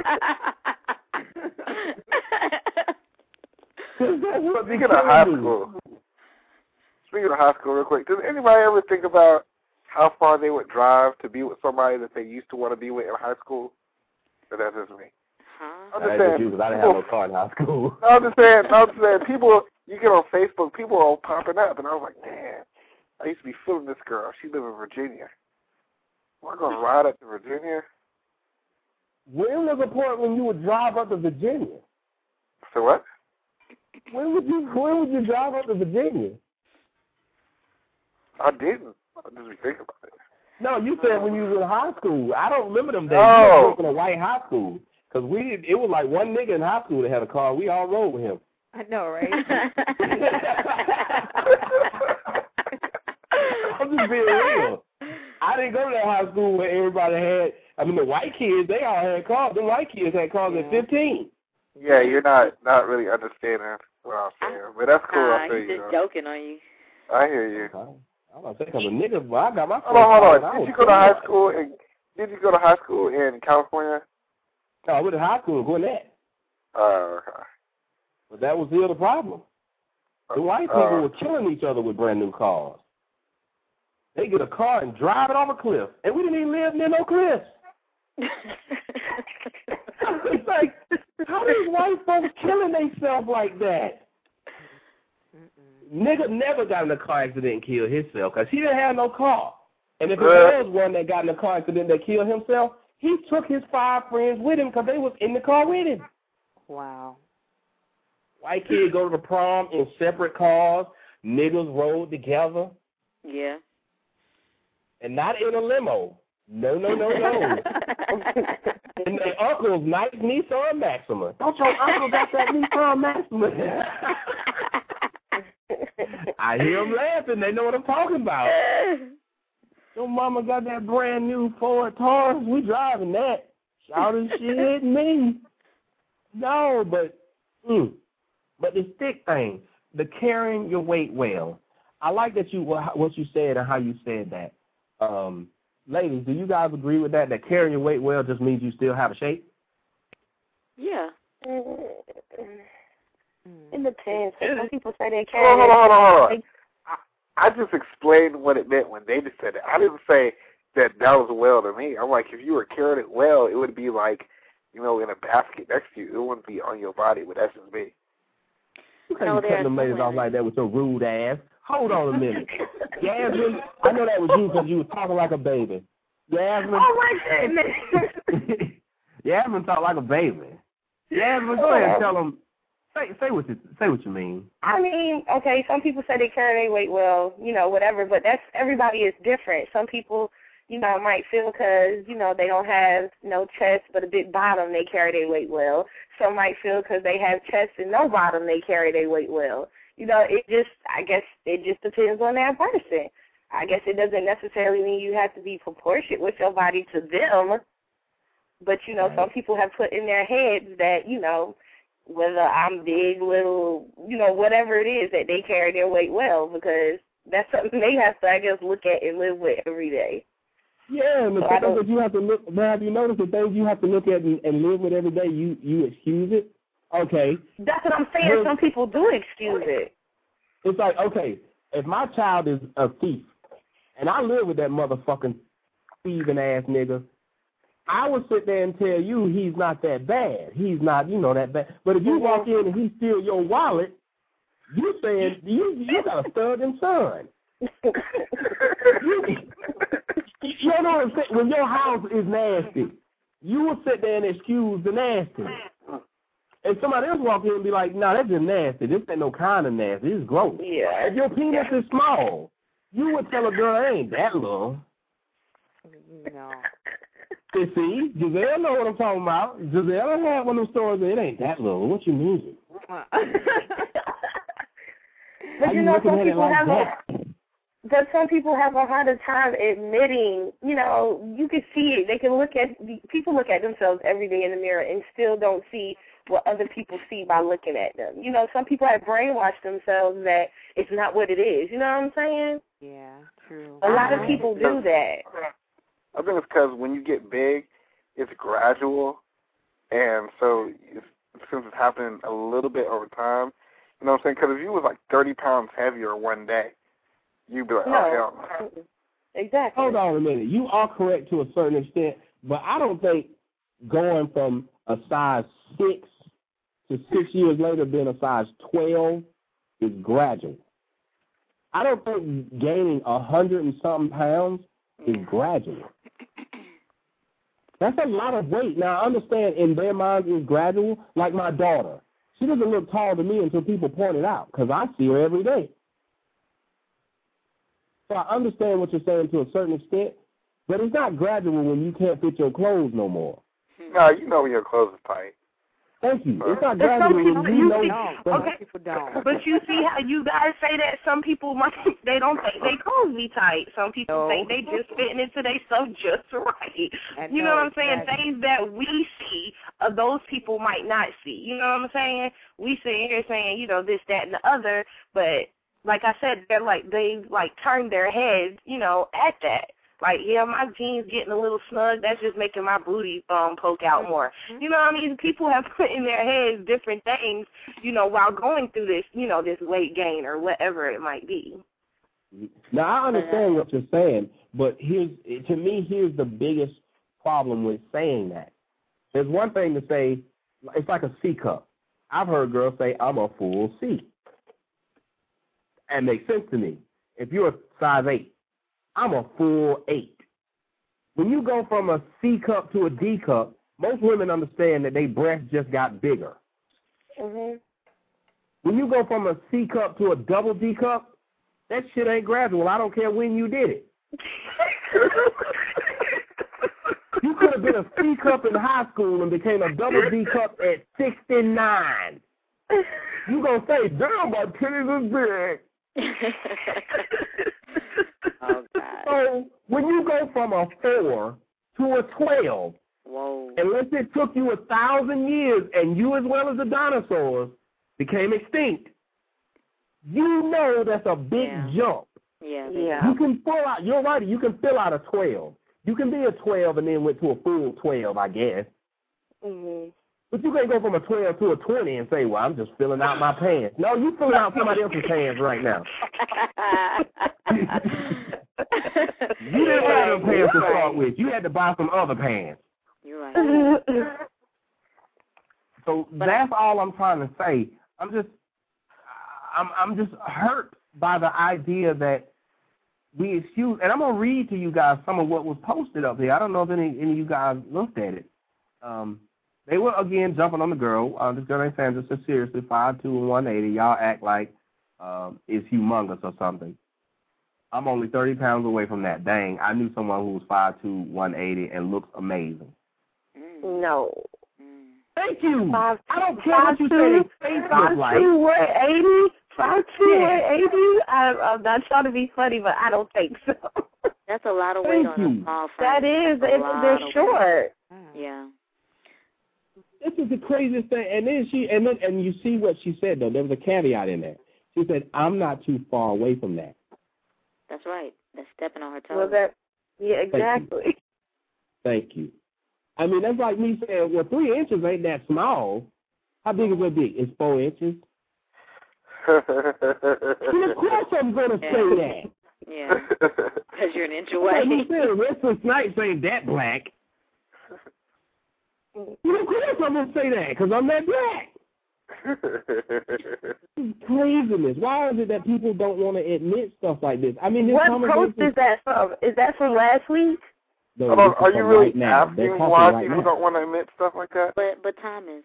was thick. Speaking of high school, real quick, does anybody ever think about how far they would drive to be with somebody that they used to want to be with in high school? Or that's just me. I'm just saying, I didn't have no car in high school. I'm just saying, people, you get on Facebook, people are all popping up, and I was like, man, I used to be feeling this girl. She lives in Virginia. Am I going to ride up to Virginia? When was the point when you would drive up to Virginia? So what? When would you drive up to Virginia? I didn't. I just be thinking about it. No, you said when you was in high school. I don't remember them days. Oh. You were in a white high school. Because it was like one nigga in high school that had a car. We all rode with him. I know, right? I'm just being real. I didn't go to that high school where everybody had, the white kids, they all had cars. The white kids had cars at 15. Yeah, you're not really understanding what I'm saying. But that's cool. I feel he's just joking on you. I hear you. I'm going to say, because a nigga, well, I got my Hold on. Did you go to high school in California? No, I went to high school in Gwinnett. Okay. But that was still the problem. The white people were killing each other with brand new cars. They get a car and drive it off a cliff. And we didn't even live near no cliffs. It's like, how these white folks killing themselves like that? Nigga never got in a car accident and killed himself because he didn't have no car. And if it was one that got in a car accident that killed himself, he took his 5 friends with him because they was in the car with him. Wow. White kids go to the prom in separate cars. Niggas rode together. Yeah. And not in a limo. No. And their uncle's nice Nissan Maxima. Don't your uncle got that Nissan Maxima? I hear them laughing. They know what I'm talking about. Your mama got that brand new Ford Taurus. We driving that. Shouting shit me. No, but the stick thing, the carrying your weight well. I like that what you said and how you said that. Ladies, do you guys agree with that? That carrying your weight well just means you still have a shape? Yeah. It depends. Some people say they carry. Hold on. I just explained what it meant when they just said it. I didn't say that was well to me. I'm like, if you were carrying it well, it would be like, in a basket next to you. It wouldn't be on your body, but that's just me. You can't cut them ladies off like that with your rude ass. Hold on a minute. Yasmin, I know that was you because you was talking like a baby. Yasmin. Oh, my goodness. Yasmin talk like a baby. Yasmin, go ahead and tell them Say what you mean. I mean, okay, some people say they carry their weight well, whatever, but everybody is different. Some people, might feel because, they don't have no chest but a big bottom, they carry their weight well. Some might feel because they have chest and no bottom, they carry their weight well. I guess it just depends on that person. I guess it doesn't necessarily mean you have to be proportionate with your body to them. But, some people have put in their heads that, whether I'm big, little, whatever it is, that they carry their weight well, because that's something they have to, I guess, look at and live with every day. Yeah, and the things that you have to look, have you noticed the things you have to look at and live with every day, you excuse it? Okay. That's what I'm saying. Some people do excuse it. It's like, okay, if my child is a thief, and I live with that motherfucking thieving-ass nigga, I would sit there and tell you he's not that bad. He's not, that bad. But if you walk in and he steal your wallet, you saying you got a stud and son. You know what I'm saying? When your house is nasty, you will sit there and excuse the nasty. And somebody else walk in and be like, no, that's just nasty. This ain't no kind of nasty. This is gross. Yeah. If your penis is small, you would tell a girl it ain't that little. No. You see, Giselle know what I'm talking about. Giselle had one of those stories that it ain't that little. What you mean? But some people have a harder time admitting, you can see it. They can people look at themselves every day in the mirror and still don't see what other people see by looking at them. Some people have brainwashed themselves that it's not what it is. You know what I'm saying? Yeah, true. A lot of people do that. I think it's because when you get big, it's gradual, and so since it's happening a little bit over time, you know what I'm saying? Because if you was like 30 pounds heavier one day, you'd be like, oh, hell no. Exactly. Hold on a minute. You are correct to a certain extent, but I don't think going from a size 6 to 6 years later being a size 12 is gradual. I don't think gaining 100 and something pounds is gradual. That's a lot of weight. Now, I understand in their minds it's gradual. Like my daughter. She doesn't look tall to me until people point it out, because I see her every day. So I understand what you're saying to a certain extent, but it's not gradual when you can't fit your clothes no more. No, you know when your clothes are tight. Thank you. It's not gradual when you know. Okay, but you see how you guys say that some people they don't think they clothes be tight. Some people think they just fitting into their stuff just right. You know what I'm saying? Things that we see, those people might not see. You know what I'm saying? We sit here saying, this, that, and the other, but like I said, they turn their heads, at that. Like, yeah, my jeans getting a little snug, that's just making my booty poke out more. You know what I mean? People have put in their heads different things, while going through this, this weight gain or whatever it might be. Now, I understand what you're saying, but here's the biggest problem with saying that. There's one thing to say, it's like a C cup. I've heard girls say, I'm a full C. And it makes sense to me. If you're a size 8, I'm a full 8. When you go from a C cup to a D cup, most women understand that their breasts just got bigger. Mm-hmm. When you go from a C cup to a double D cup, that shit ain't gradual. I don't care when you did it. You could have been a C cup in high school and became a double D cup at 69. You gonna say, damn, my titties is big. Oh, God. So when you go from a 4 to a 12, whoa, unless it took you 1,000 years and you as well as the dinosaurs became extinct, you know that's a big jump. Yeah. You can pull out, you're right, you can fill out a 12. You can be a 12 and then went to a full 12, I guess. Mm-hmm. But you can't go from a 12 to a 20 and say, well, I'm just filling out my pants. No, you filling out somebody else's pants right now. You didn't wear them pants to start with. You had to buy some other pants. You're right. So that's all I'm trying to say. I'm just hurt by the idea that we excuse, and I'm going to read to you guys some of what was posted up there. I don't know if any of you guys looked at it. they were, again, jumping on the girl. This girl named Sandra said, seriously, 5'2" and 180. Y'all act like it's humongous or something. I'm only 30 pounds away from that. Dang, I knew someone who was 5'2", 180 and looks amazing. No. Thank you. I don't care what you say. 5'2", 180. 5'2", 180. I'm not trying to be funny, but I don't think so. That's a lot of weight on a small frame. That is. They're short. Yeah. This is the craziest thing. And then and you see what she said, though. There was a caveat in there. She said, I'm not too far away from that. That's right. That's stepping on her toes. Well, yeah, exactly. Thank you. I mean, that's like me saying, well, 3 inches ain't that small. How big is it big? It's 4 inches. Of course I'm going to say that. Yeah, because you're an inch away. You said Wesley Snipes ain't that black. Of course I'm going to say that, because I'm that black. Craziness. Why is it that people don't want to admit stuff like this? I mean, what post is that from? Is that from last week? No, are you really asking why people don't want to admit stuff like that? But Thomas,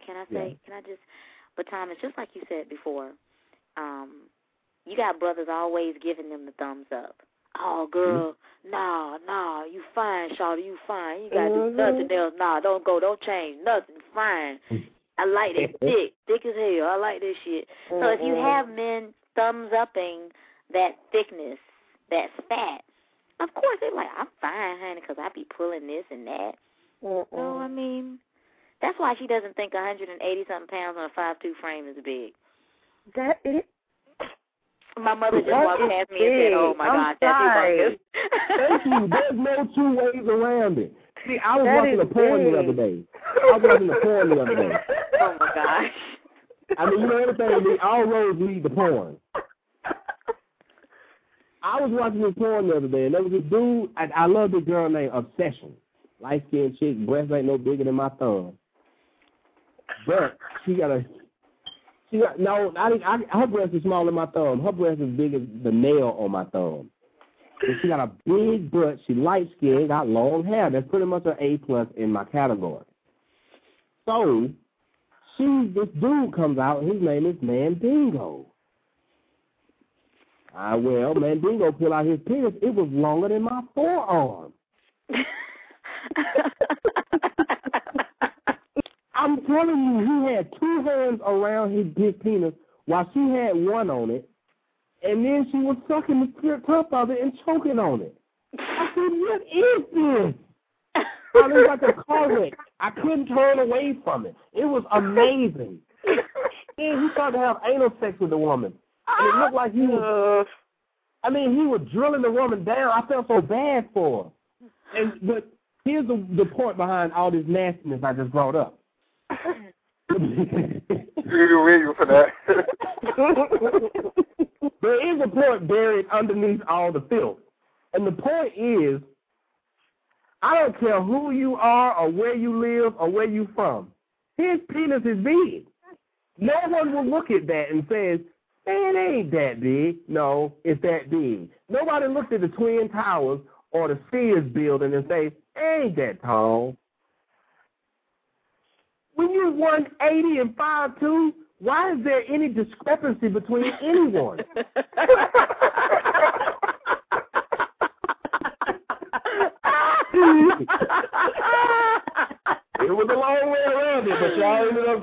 Thomas, just like you said before, you got brothers always giving them the thumbs up. Oh, girl, nah, you fine, shawty, you fine. You got to do nothing else. Nah, don't go, don't change, nothing, fine. I like that thick as hell. I like this shit. So if you have men thumbs upping that thickness, that fat, of course they're like, I'm fine, honey, because I be pulling this and that. So, I mean, that's why she doesn't think 180-something pounds on a 5'2" frame is big. That is. My mother just walked past me and said, oh, my God, that's humongous. Thank you. There's no 2 ways around it. See, I was watching a porn the other day. Oh, my gosh. I mean, you know everything, all roads lead to porn. I was watching this porn the other day, and there was this dude, I love this girl named Obsession. Light-skinned chick, breasts ain't no bigger than my thumb. But her breast is smaller than my thumb. Her breast is big as the nail on my thumb. And she got a big butt. She light-skinned, got long hair. That's pretty much an A+ in my category. So, this dude comes out, his name is Mandingo. Well, Mandingo pulled out his penis. It was longer than my forearm. I'm telling you, he had 2 hands around his penis while she had one on it, and then she was sucking the top of it and choking on it. I said, what is this? It was like a car wreck. I couldn't turn away from it. It was amazing. And he started to have anal sex with the woman. And it looked like he was, he was drilling the woman down. I felt so bad for her. But here's the point behind all this nastiness I just brought up. You're waiting for that. There is a point buried underneath all the filth. And the point is, I don't care who you are or where you live or where you from. His penis is big. No one will look at that and says, man, it ain't that big. No, it's that big. Nobody looked at the Twin Towers or the Sears building and say, ain't that tall. When you're 180 and 5'2", why is there any discrepancy between anyone? It was a long way around it, but y'all ended up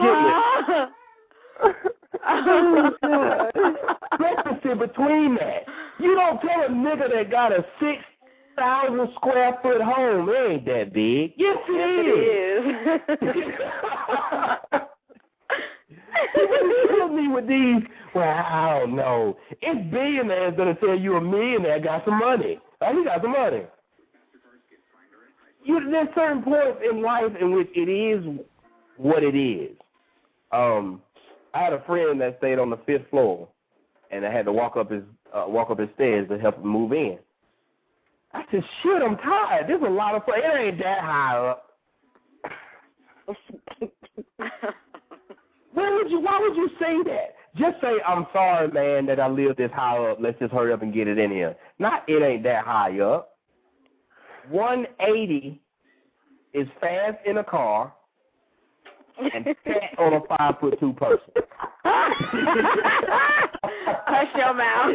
getting it. Discrepancy between that. You don't tell a nigga that got a 6,000 square foot home, it ain't that big. Yes, it is. You kill me with these, well, I don't know. It's billionaires going to tell you a millionaire got some money. Oh, he got some money. There's certain points in life in which it is what it is. I had a friend that stayed on the 5th floor, and I had to walk up his stairs to help him move in. I said, shit, I'm tired. There's a lot of fun. It ain't that high up. Why would you say that? Just say, I'm sorry, man, that I live this high up. Let's just hurry up and get it in here. Not it ain't that high up. 180 is fast in a car. and sat on a 5'2" person. Hush your mouth.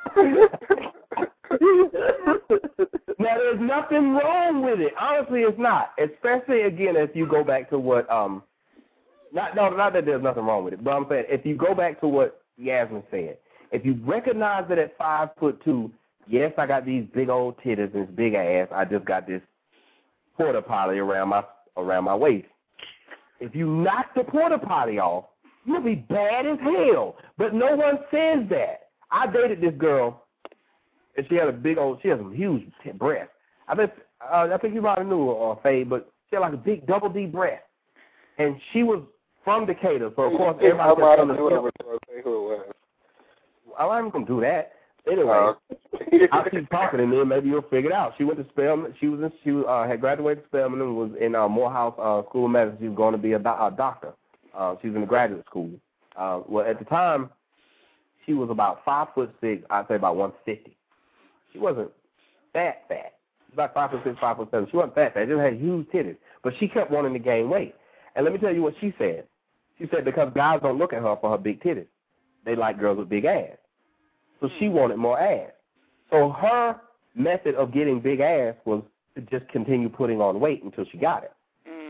Now, there's nothing wrong with it. Honestly, it's not. Especially, again, if you go back to what, not that there's nothing wrong with it, but I'm saying if you go back to what Yasmin said, if you recognize that at 5'2", yes, I got these big old titties and this big ass, I just got this porta potty around my waist. If you knock the porta potty off, you'll be bad as hell. But no one says that. I dated this girl, and she had some huge breasts. I think you probably knew her, Faye, but she had like a big double D breast. And she was from Decatur, so of course everybody was who it was. I'm not going to do that. Anyway, I'll keep talking, and then maybe you'll figure it out. She went to Spelman. She had graduated Spelman and was in Morehouse School of Medicine. She was going to be a doctor. She was in the graduate school. Well, at the time, she was about 5'6". I'd say about 150. She wasn't that fat. About 5'6", 5'7". She wasn't that fat. She just had huge titties, but she kept wanting to gain weight. And let me tell you what she said. She said because guys don't look at her for her big titties, they like girls with big ass. So she wanted more ass. So her method of getting big ass was to just continue putting on weight until she got it.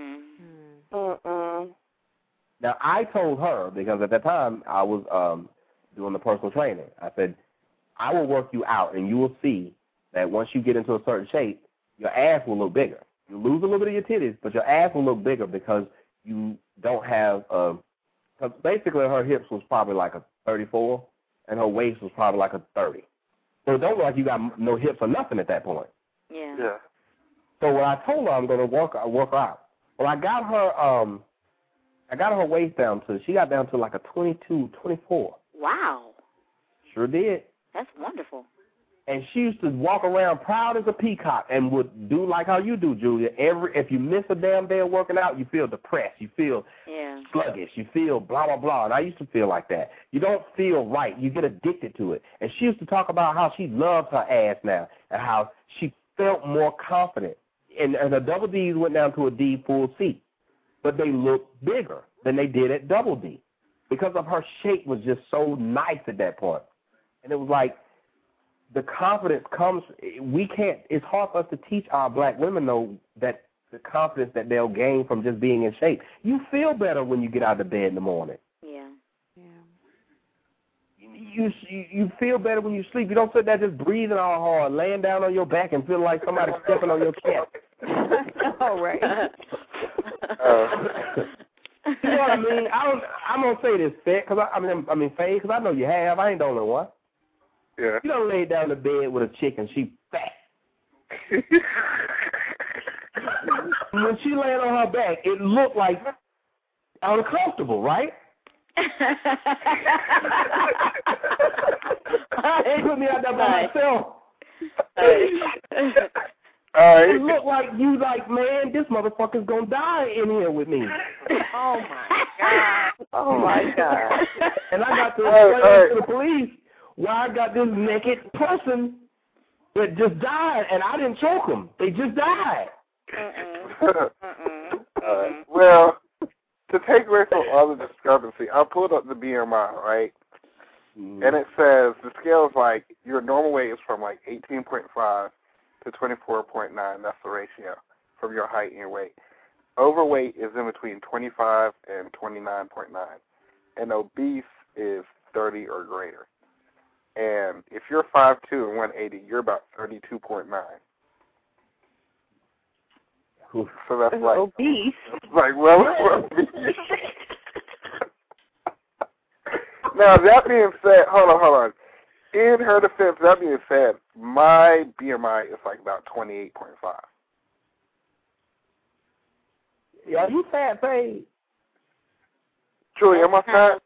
Now, I told her, because at that time I was doing the personal training, I said, I will work you out, and you will see that once you get into a certain shape, your ass will look bigger. You lose a little bit of your titties, but your ass will look bigger because you don't have basically her hips was probably like a 34, and her waist was probably like a 30. So it don't look like you got no hips or nothing at that point. Yeah. So when I told her I'm going to work her out, well, I got her waist down to, she got down to like a 22, 24. Wow. Sure did. That's wonderful. And she used to walk around proud as a peacock and would do like how you do, Julia. If you miss a damn day of working out, you feel depressed. You feel sluggish. You feel blah, blah, blah. And I used to feel like that. You don't feel right. You get addicted to it. And she used to talk about how she loves her ass now and how she felt more confident. And the double Ds went down to a D full C. But they looked bigger than they did at double D because of her shape was just so nice at that point. And it was like, the confidence comes, it's hard for us to teach our black women, though, that the confidence that they'll gain from just being in shape. You feel better when you get out of bed in the morning. Yeah. You feel better when you sleep. You don't sit there just breathing all hard, laying down on your back and feeling like somebody's stepping on your chest. All right. You know what I mean? I'm going to say this, Faye, because Faye, because I know you have. I ain't the only one. Yeah. You don't lay down in bed with a chick and she fat. When she laying on her back, it looked like uncomfortable, right? They put me out there by myself. It looked like you like, man, this motherfucker's going to die in here with me. Oh, my God. Oh, my God. And I got to explain to the police why I got this naked person that just died, and I didn't choke them. They just died. Well, to take away from all the discrepancy, I pulled up the BMI, right? And it says the scale is like your normal weight is from like 18.5 to 24.9. That's the ratio from your height and your weight. Overweight is in between 25 and 29.9. And obese is 30 or greater. And if you're 5'2" and 180, you're about 32.9. So that's like obese. Like obese. Now that being said, hold on. In her defense, that being said, my BMI is like about 28.5. Yeah, you fat, babe. Julie, am I fat?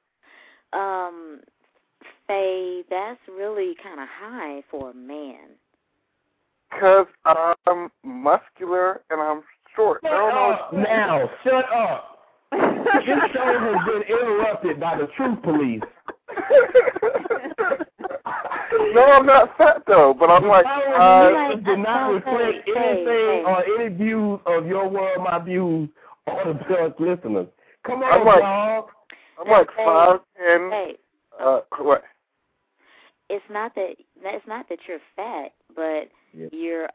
Faye, that's really kind of high for a man. Because I'm muscular and I'm short. Now, shut up. This show has been interrupted by the truth police. No, I'm not fat, though, but I'm like... This did not reflect anything or any views of your world, my views, or the listeners. Come on, dog. I'm like 5'10". Hey, what? It's not that you're fat, but your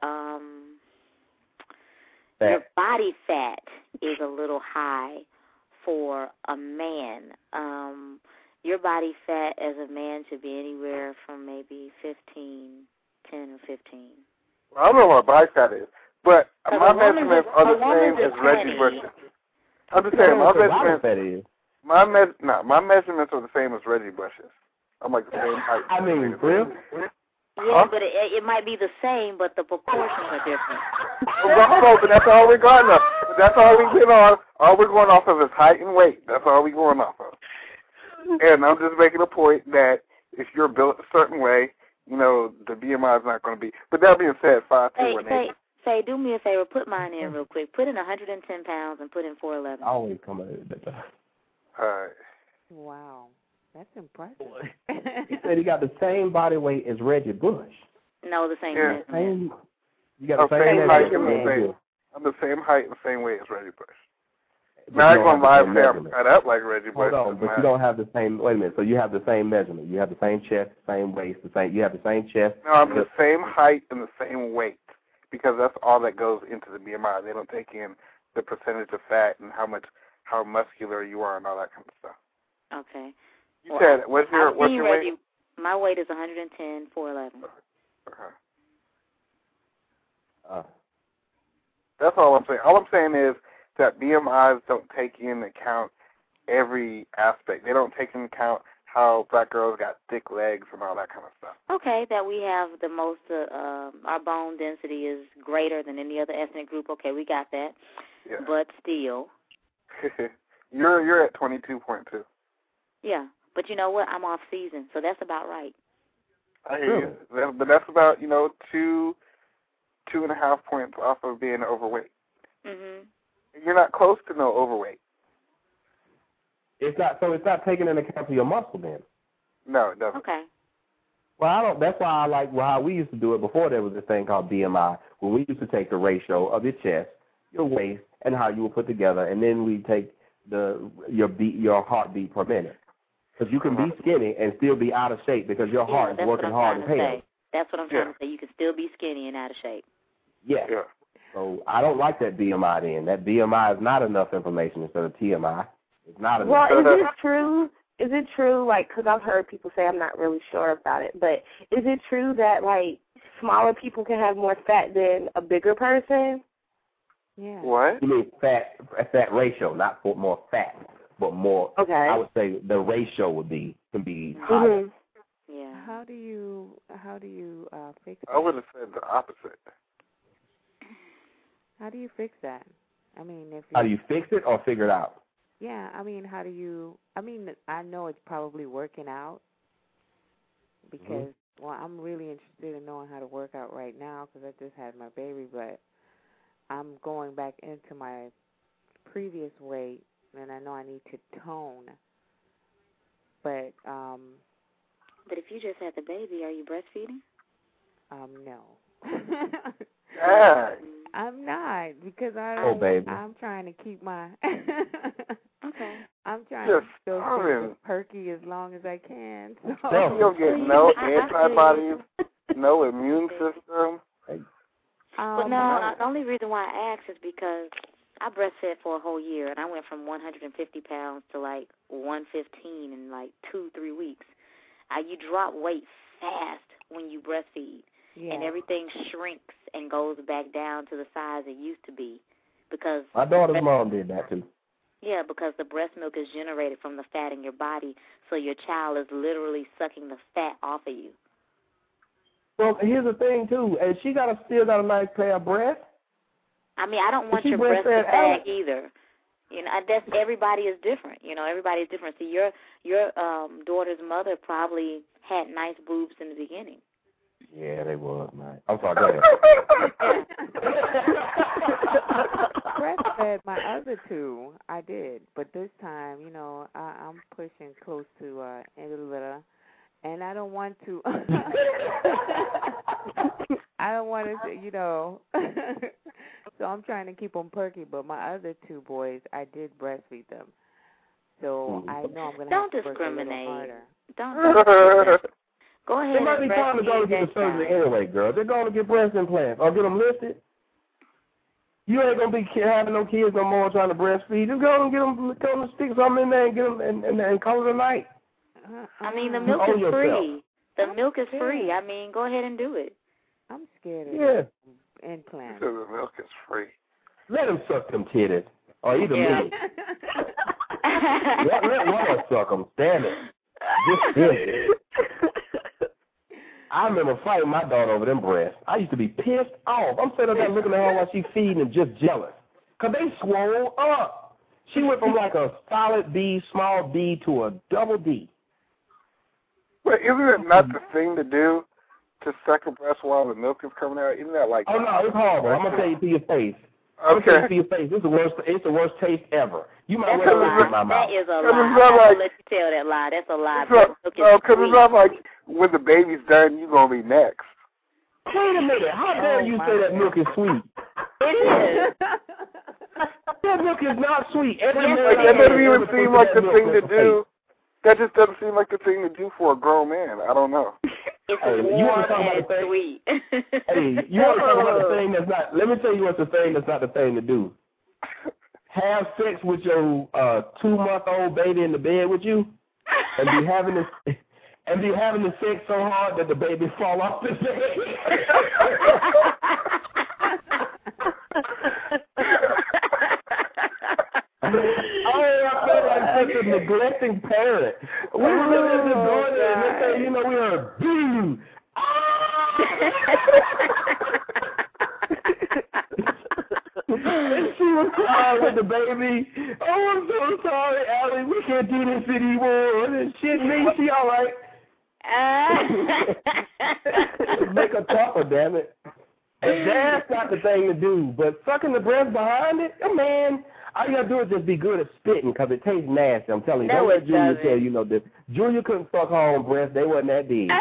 body fat is a little high for a man. Your body fat as a man should be anywhere from maybe 10 or 15. Well, I don't know what my body fat is, but my measurements are the same as Reggie Bush's. I'm just saying, my measurements are the same as Reggie Bush's. I'm like the same height. I mean, real? Yeah, but it might be the same, but the proportions are different. Well, but that's all we're going off. That's all we get on. All we're going off of is height and weight. That's all we're going off of. And I'm just making a point that if you're built a certain way, you know, the BMI is not going to be. But that being said, 5'2" and 8. Say, do me a favor, put mine in real quick. Put in 110 pounds and put in 411. I always come out of that. All right. Wow. That's impressive. He said he got the same body weight as Reggie Bush. No, the same. Yeah. You got the same height and the same. I'm the same height and the same weight as Reggie Bush. Now I'm going to lie and say I'm cut up like Reggie Bush. Hold on, but you don't have the same. Wait a minute. So you have the same measurement. You have the same chest, same waist, You have the same chest. No, I'm the same height and the same weight because that's all that goes into the BMI. They don't take in the percentage of fat and how muscular you are and all that kind of stuff. Okay. You said what's your weight? My weight is 110, 411. Okay. That's all I'm saying. All I'm saying is that BMIs don't take into account every aspect. They don't take into account how black girls got thick legs and all that kind of stuff. Okay, that we have the most, our bone density is greater than any other ethnic group. Okay, we got that. Yeah. But still. You're at 22.2. Yeah, but you know what? I'm off season, so that's about right. I hear you. But that's about, 2.5 points off of being overweight. Mhm. You're not close to no overweight. It's not taking into account for your muscle then. No, it doesn't. Okay. Well, that's why I like how we used to do it before there was this thing called BMI, where we used to take the ratio of your chest, your waist, and how you were put together, and then we take your heartbeat per minute. Because you can be skinny and still be out of shape because your heart is working hard as hell. That's what I'm trying to say. You can still be skinny and out of shape. Yeah. So I don't like that BMI then. That BMI is not enough information instead of TMI. It's not enough. Well, is it true? Is it true, because I've heard people say, I'm not really sure about it, but is it true that, smaller people can have more fat than a bigger person? Yeah. What? You mean fat ratio, not for more fat, but more. Okay. I would say the ratio can be higher. Mm-hmm. Yeah. How do you fix that? I would have said the opposite. How do you fix that? I mean, how do you fix it or figure it out? Yeah, I mean, how do you? I mean, I know it's probably working out because, well, I'm really interested in knowing how to work out right now because I just had my baby, but I'm going back into my previous weight, and I know I need to tone. But if you just had the baby, are you breastfeeding? No. Yeah. I'm not because I'm trying to keep my. Okay. I'm trying to still keep perky as long as I can. So. You'll get no antibodies, no immune system. But no, the only reason why I asked is because I breastfed for a whole year, and I went from 150 pounds to 115 in 2-3 weeks. You drop weight fast when you breastfeed, and everything shrinks and goes back down to the size it used to be. Because my daughter's mom did that too. Yeah, because the breast milk is generated from the fat in your body, so your child is literally sucking the fat off of you. Well, here's the thing too, and she still got a nice pair of breasts. I mean, I don't want your breast to sag either. That's everybody is different. Everybody is different. So your daughter's mother probably had nice boobs in the beginning. Yeah, they was nice. I'm sorry, go ahead. Breastfed my other two, I did, but this time, I'm pushing close to Angela, and I don't want to. I don't want to, so I'm trying to keep them perky. But my other two boys, I did breastfeed them, So I know I'm going to Don't have to discriminate. work a little harder. Don't. Go ahead. They might be time to go to get the breastfeed surgery that anyway, girl. They're going to get breast implants or get them lifted. You ain't going to be having no kids no more trying to breastfeed. Just go and get them, tell them to stick something in there and get them and call it a night. I mean, the milk is free. The milk is free. I mean, go ahead and do it. I'm scared of implants. The milk is free. Let them suck them titties. Or either me. Let one of them suck them. Damn it. Just it. I remember fighting my daughter over them breasts. I used to be pissed off. I'm sitting there looking at her while she's feeding and just jealous. Because they swole up. She went from like a solid B, small D, to a double D. But isn't it not the thing to do to suck a breast while the milk is coming out? Isn't that like... Oh, no, it's horrible. I'm going to tell you to your face. Okay. I'm to your face. It's the worst taste ever. You might well have it in my mouth. That is a lie. I'm going to let you tell that lie. That's a lie. No, because it's not like when the baby's done, you're going to be next. Wait a minute. How dare you say that milk is sweet? It is. That milk is not sweet. That doesn't even seem like the thing to do. That just doesn't seem like the thing to do for a grown man. I don't know. It's warm and sweet. Hey, you want to talk about the thing that's not... Let me tell you what's the thing that's not the thing to do. Have sex with your 2-month-old baby in the bed with you, and be having the sex so hard that the baby fall off the bed. I feel like such a neglecting parent. We were just going there and they say, we heard boom. And she was crying with the baby. Oh, I'm so sorry, Allie. We can't do this anymore. And shit, me, she all right. Make her tougher, damn it. And that's not the thing to do. But sucking the breast behind it, man, all you got to do is just be good at spitting because it tastes nasty. I'm telling you. Don't let Julia tell you no different. Julia couldn't suck her own breast. They wasn't that big.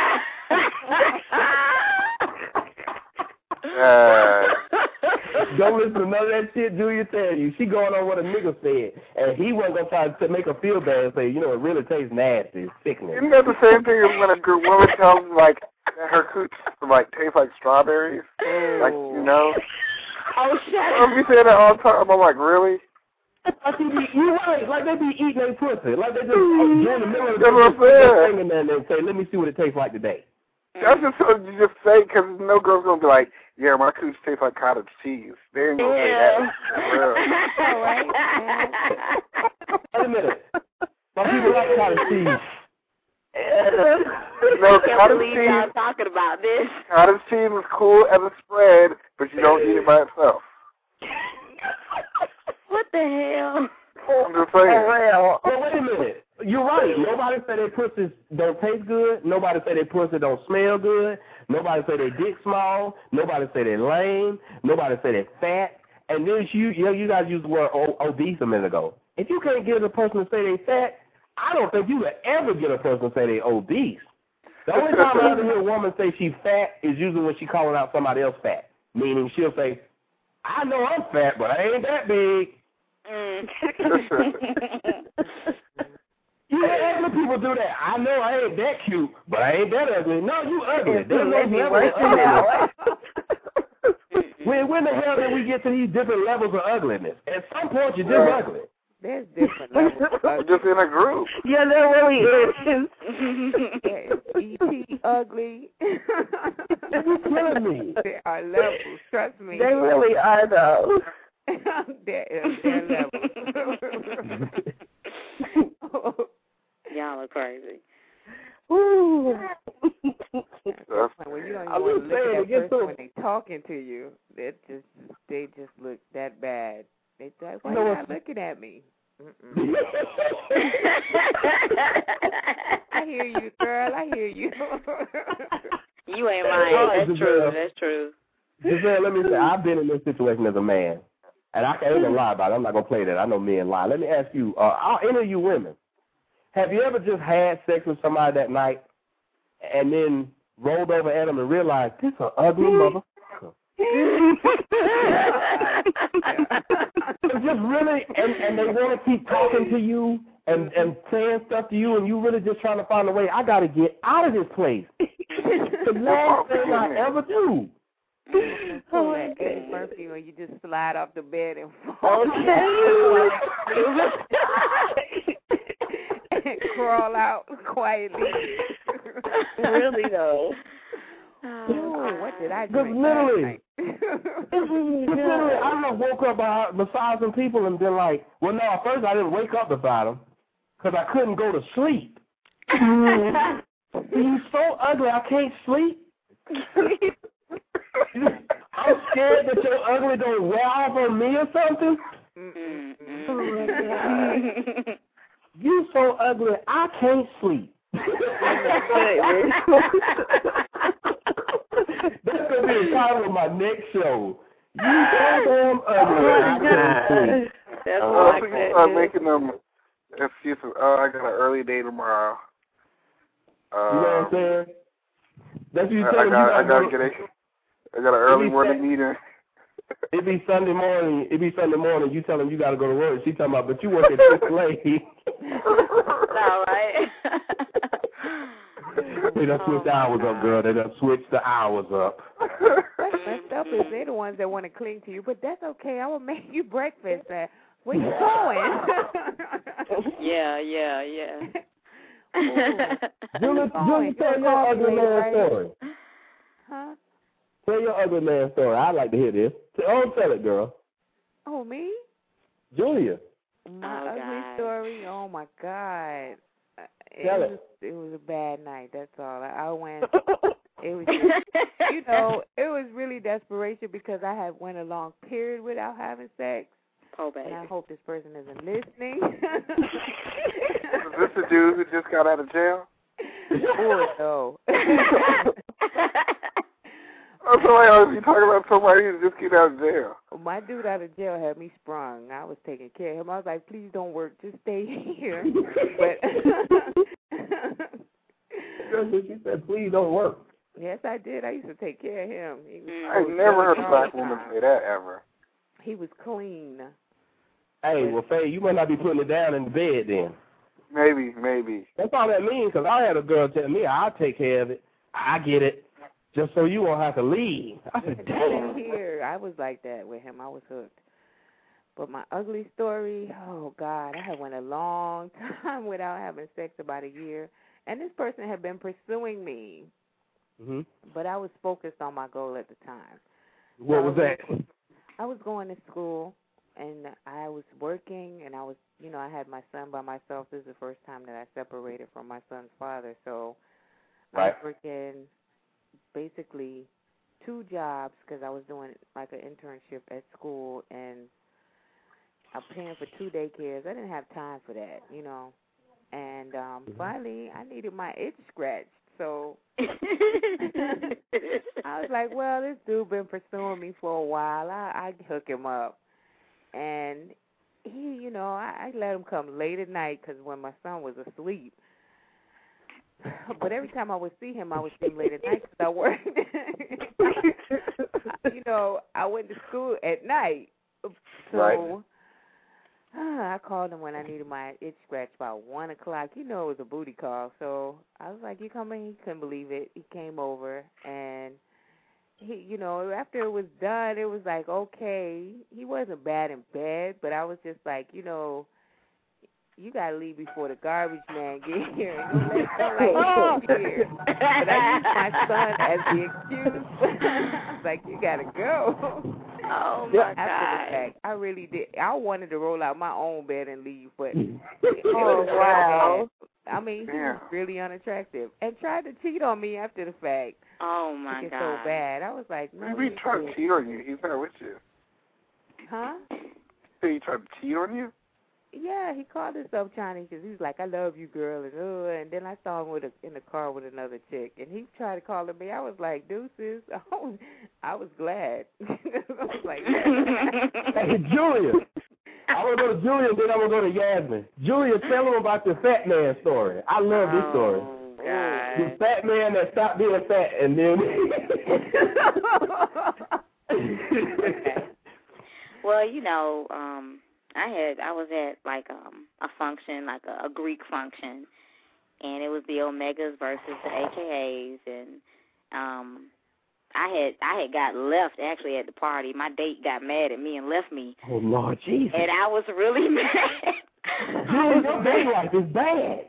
Don't listen to none of that shit Julia tell you. She going on what a nigga said. And he wasn't going to try to make her feel bad and say, it really tastes nasty. It's sickening. Isn't that the same thing as when a good woman tells me, like, that her cooch, like, tastes like strawberries? Like, Oh, shut up. I'll be saying that all the time. I'm like, really? You're right. Like, they be eating their pussy. Like, they just, during the middle of the day, and they say, let me see what it tastes like today. That's just what you just say, because no girl's going to be like, yeah, my cooch tastes like cottage cheese. They ain't going to say that. All right. Wait a minute. Some people like cottage cheese. No, I can't believe y'all talking about this. Cottage cheese is cool as a spread, but you don't eat it by itself. What the hell? I'm just saying. Well, wait a minute. You're right. Nobody say their pussies don't taste good. Nobody say their pussy don't smell good. Nobody say their dick small. Nobody say they're lame. Nobody say they're fat. And then you guys used the word obese a minute ago. If you can't get a person to say they're fat, I don't think you would ever get a person to say they're obese. The only time I ever hear a woman say she's fat is usually when she's calling out somebody else fat. Meaning she'll say, I know I'm fat, but I ain't that big. You ugly people do that. I know I ain't that cute, but I ain't that ugly. No, you ugly. There's no level of ugliness. When the hell did we get to these different levels of ugliness? At some point, you're just ugly. There's different levels of ugly. We're just in a group. Yeah, there really is. E.T. ugly. You're killing me. There are levels. Trust me. They really are, though. They're levels. Y'all are crazy. Ooh. When you don't even want to look at that person when they talking to you, they just look that bad. They say, why are you not looking at me? I hear you, girl. I hear you. You ain't lying. That's true. That's true. Giselle, let me say, I've been in this situation as a man, and I can't even lie about it. I'm not going to play that. I know men lie. Let me ask you, any of you women, have you ever just had sex with somebody that night and then rolled over at them and realized, this is an ugly motherfucker? It's just really, and they want to keep talking to you and saying stuff to you, and you really just trying to find a way. I got to get out of this place. The last thing I ever do. Oh, that Eddie Murphy when you just slide off the bed and fall. And crawl out quietly. Really though. Oh, what did I do? Literally, I just woke up beside some people and been like, well, no, at first I didn't wake up beside them because I couldn't go to sleep. He's so ugly, I can't sleep. I'm scared that your ugly don't wear off on me or something. You so ugly, I can't sleep. That's going to be the title of my next show. You so damn ugly, I can't sleep. I'm making them excuses. Oh, I got an early day tomorrow. You know what I'm saying? That's what you tell them. I got an early morning meeting. It'd be Sunday morning. You tell them you got to go to work. She talking about, but you work at Chick-fil-A. All right. They done switched the hours up, girl. They done switched the hours up. What's messed up is they're the ones that want to cling to you, but that's okay. I will make you breakfast. Where you going? Yeah. Julie, tell your ugly man story. Huh? Tell your ugly man story. I'd like to hear this. Tell it, girl. Oh, me? Julia. My ugly story? Oh, my God. Tell it. It was a bad night, that's all. I went, it was just, it was really desperation because I had went a long period without having sex. Oh, baby. And I hope this person isn't listening. Is this the dude who just got out of jail? Oh, no. Somebody else, you talking about somebody who just get out of jail. My dude out of jail had me sprung. I was taking care of him. I was like, please don't work. Just stay here. But she said, please don't work. Yes, I did. I used to take care of him. I've never heard a black woman say that ever. He was clean. Hey, well, Faye, you might not be putting it down in the bed then. Maybe. That's all that means, because I had a girl tell me, I'll take care of it. I get it. Just so you won't have to leave. I said, damn. Here, I was like that with him. I was hooked. But my ugly story, oh, God, I had went a long time without having sex, about a year. And this person had been pursuing me. Mm-hmm. But I was focused on my goal at the time. What was that? I was going to school, and I was working, and I was, I had my son by myself. This is the first time that I separated from my son's father. So I was working basically 2 jobs because I was doing like an internship at school, and I'm paying for 2 daycares. I didn't have time for that, And finally, I needed my itch scratched. So I was like, well, this dude been pursuing me for a while. I hook him up. And he, I let him come late at night because when my son was asleep. But every time I would see him late at night because I worked. I went to school at night. So I called him when I needed my itch scratch about 1 o'clock. It was a booty call. So I was like, you coming? He couldn't believe it. He came over, and he, after it was done, it was like, okay. He wasn't bad in bed, but I was just like, you got to leave before the garbage man get here. Don't let here. But I used my son as the excuse. I was like, you got to go. Oh, my God. After the fact, I really did. I wanted to roll out my own bed and leave, but wow. I mean, he was really unattractive and tried to cheat on me after the fact. Oh, my God. So bad. I was like, no. Maybe he tried to cheat on you. He's not with you. Huh? So he tried to cheat on you? Yeah, he called himself Chinese because he was like, I love you, girl. And then I saw him in the car with another chick. And he tried to call me. I was like, deuces. I was glad. I was like, hey, Julia. I'm going to go to Julia, and then I'm going to go to Yasmin. Julia, tell them about the fat man story. I love this story. God. The fat man that stopped being fat and then... Well, you know, I was at like a function, like a Greek function, and it was the Omegas versus the AKAs, and I had got left actually at the party. My date got mad at me and left me. Oh Lord Jesus! And I was really mad. Your date life is bad.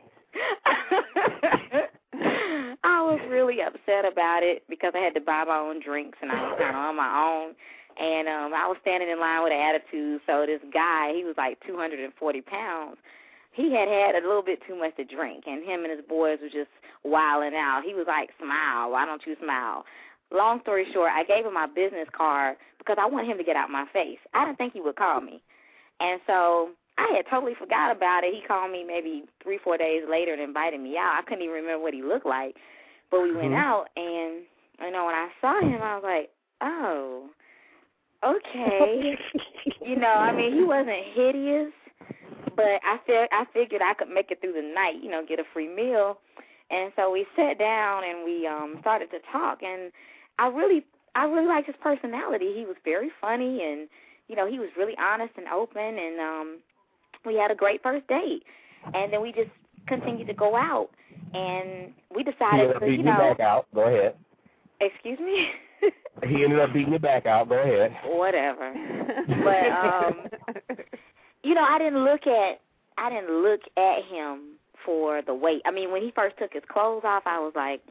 I was really upset about it because I had to buy my own drinks and I was kind of on my own. And I was standing in line with an attitude. So this guy, he was like 240 pounds. He had a little bit too much to drink, and him and his boys were just wilding out. He was like, "Smile, why don't you smile?" Long story short, I gave him my business card because I want him to get out my face. I didn't think he would call me. And so I had totally forgot about it. He called me maybe 3-4 days later and invited me out. I couldn't even remember what he looked like. But we went out, and, you know, when I saw him, I was like, oh, okay. You know, I mean, he wasn't hideous, but I figured I could make it through the night, you know, get a free meal. And so we sat down and we started to talk, and I really liked his personality. He was very funny, and, you know, he was really honest and open, and we had a great first date. And then we just continued to go out, and we decided to, you know. Back out. Go ahead. Excuse me? He ended up beating you back out. Go ahead. Whatever. But, you know, I didn't look at him for the weight. I mean, when he first took his clothes off, I was like,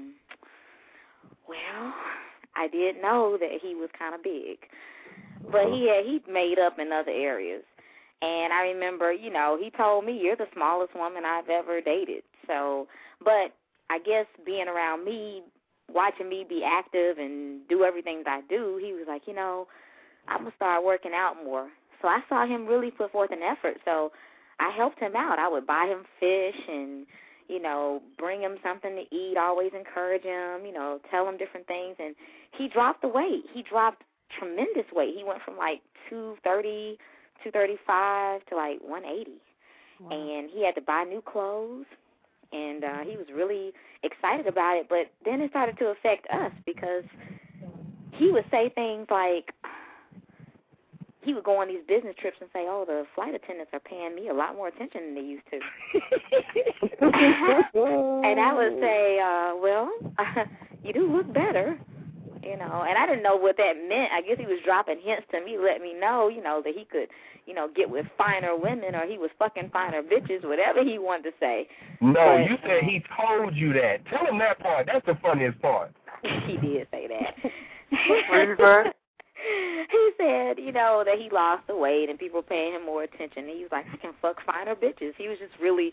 well, I did know that he was kind of big. But he made up in other areas. And I remember, you know, he told me, "You're the smallest woman I've ever dated." So, but I guess being around me, watching me be active and do everything that I do, he was like, you know, I'm going to start working out more. So I saw him really put forth an effort. So I helped him out. I would buy him fish and, you know, bring him something to eat, always encourage him, you know, tell him different things. And he dropped the weight. He dropped tremendous weight. He went from like 230, 235 to like 180. Wow. And he had to buy new clothes. And he was really excited about it. But then it started to affect us because he would say things like, he would go on these business trips and say, "Oh, the flight attendants are paying me a lot more attention than they used to." And I would say, well, you do look better, you know. And I didn't know what that meant. I guess he was dropping hints to me, let me know, you know, that he could, you know, get with finer women, or he was fucking finer bitches, whatever he wanted to say. No, but you said he told you that. Tell him that part. That's the funniest part. He did say that. What did you say? He said, you know, that he lost the weight and people were paying him more attention. And he was like, I can fuck finer bitches. He was just really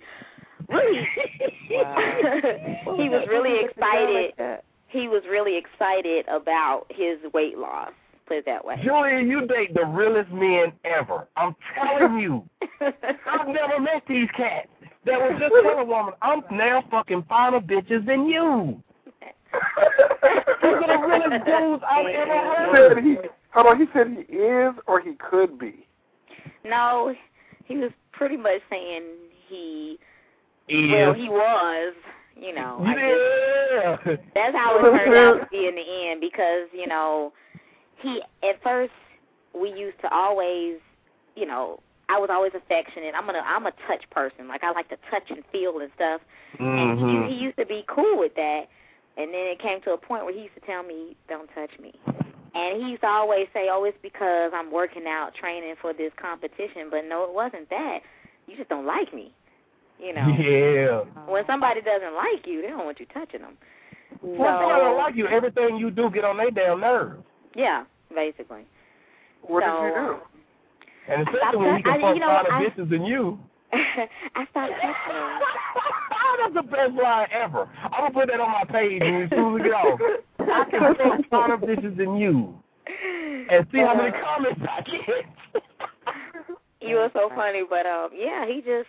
wow. He was really excited. He was really excited about his weight loss, put it that way. Julia, you date the realest men ever. I'm telling you. I've never met these cats that was just tell a woman, I'm now fucking finer bitches than you. These are the realest dudes I've ever heard. How about he said he is or he could be? No, he was pretty much saying he was, you know. Yeah. I guess that's how it turned out to be in the end because, you know, at first we used to always, you know, I was always affectionate. I'm a touch person. Like I like to touch and feel and stuff. Mm-hmm. And he used to be cool with that. And then it came to a point where he used to tell me, "Don't touch me." And he used to always say, "Oh, it's because I'm working out, training for this competition." But no, it wasn't that. You just don't like me, you know. Yeah. When somebody doesn't like you, they don't want you touching them. When somebody don't like you, everything you do get on their damn nerves. Yeah, basically. What did you do? And especially when you can fuck finer bitches than you. I started touching them. That's the best line ever. I'm going to put that on my page as soon as we get off. I can fuck finer bitches than you. And see how many comments I get. You were so funny, but yeah, he just,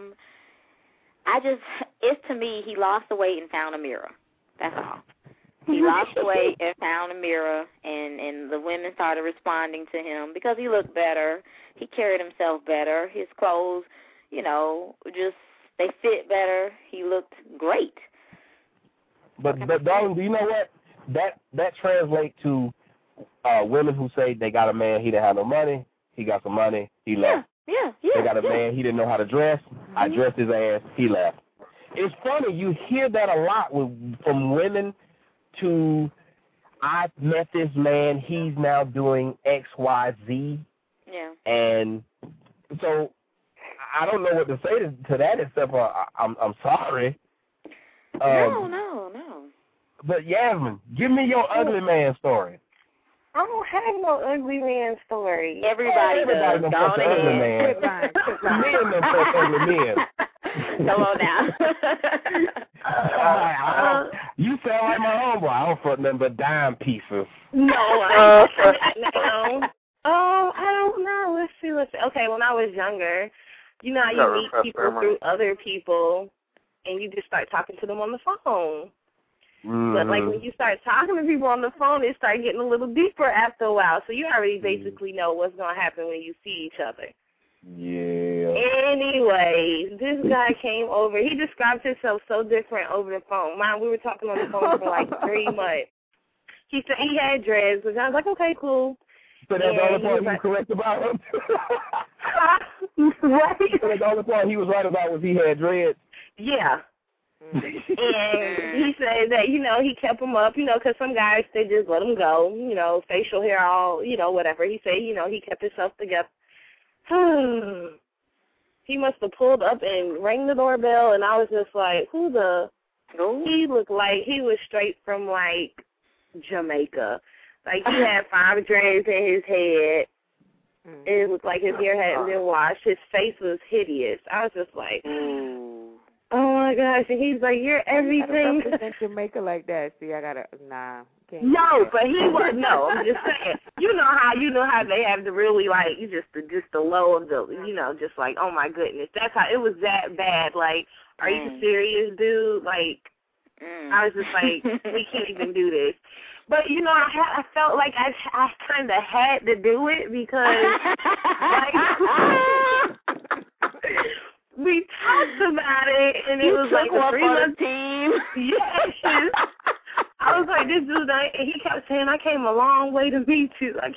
it's to me, he lost the weight and found a mirror. That's all. He lost the weight and found a mirror, and the women started responding to him because he looked better. He carried himself better. His clothes, you know, just, they fit better. He looked great. But darling, do you know what? That translates to women who say they got a man, he didn't have no money, he got some money, he left. Yeah. They got a man, he didn't know how to dress, I dressed his ass, he left. It's funny, you hear that a lot from women to, I met this man, he's now doing X, Y, Z. Yeah. And so I don't know what to say to that except for I'm sorry. No. But Yasmin, give me your ugly man story. I don't have no ugly man story. Everybody does. knows fuck ugly man. Men know fuck ugly men. Come on now. You sound like my homeboy. I don't fuck nothing but dime pieces. No, I don't know. Let's see. Okay, when I was younger, you know how you meet people through other people, and you just start talking to them on the phone. Mm-hmm. But like when you start talking to people on the phone, it starts getting a little deeper after a while. So you already basically know what's going to happen when you see each other. Yeah. Anyway, this guy came over. He described himself so different over the phone. We were talking on the phone for like 3 months. He said he had dreads, which I was like, okay, cool. So that's the only part he was correct about him? Right. So that's the only part he was right about was he had dreads? Yeah. And he said that, he kept them up, because some guys, they just let them go, facial hair, all, whatever. He said, he kept himself together. He must have pulled up and rang the doorbell, and I was just like, he looked like he was straight from, like, Jamaica. Like, he had 5 dreads in his head. It looked like his hair hadn't been washed. His face was hideous. I was just like, oh, my gosh. And he's like, you're everything. I represent Jamaica like that. See, I got to, can't. No, but he was, no, I'm just saying. You know how they have the really, like, just the low of the, just like, oh, my goodness. That's how, it was that bad. Like, are you serious, dude? Like, I was just like, we can't even do this. But, I felt like I kind of had to do it because, like, we talked about it, and it was like a 3-month team. Yes. I was like, this dude, and he kept saying, I came a long way to meet you. I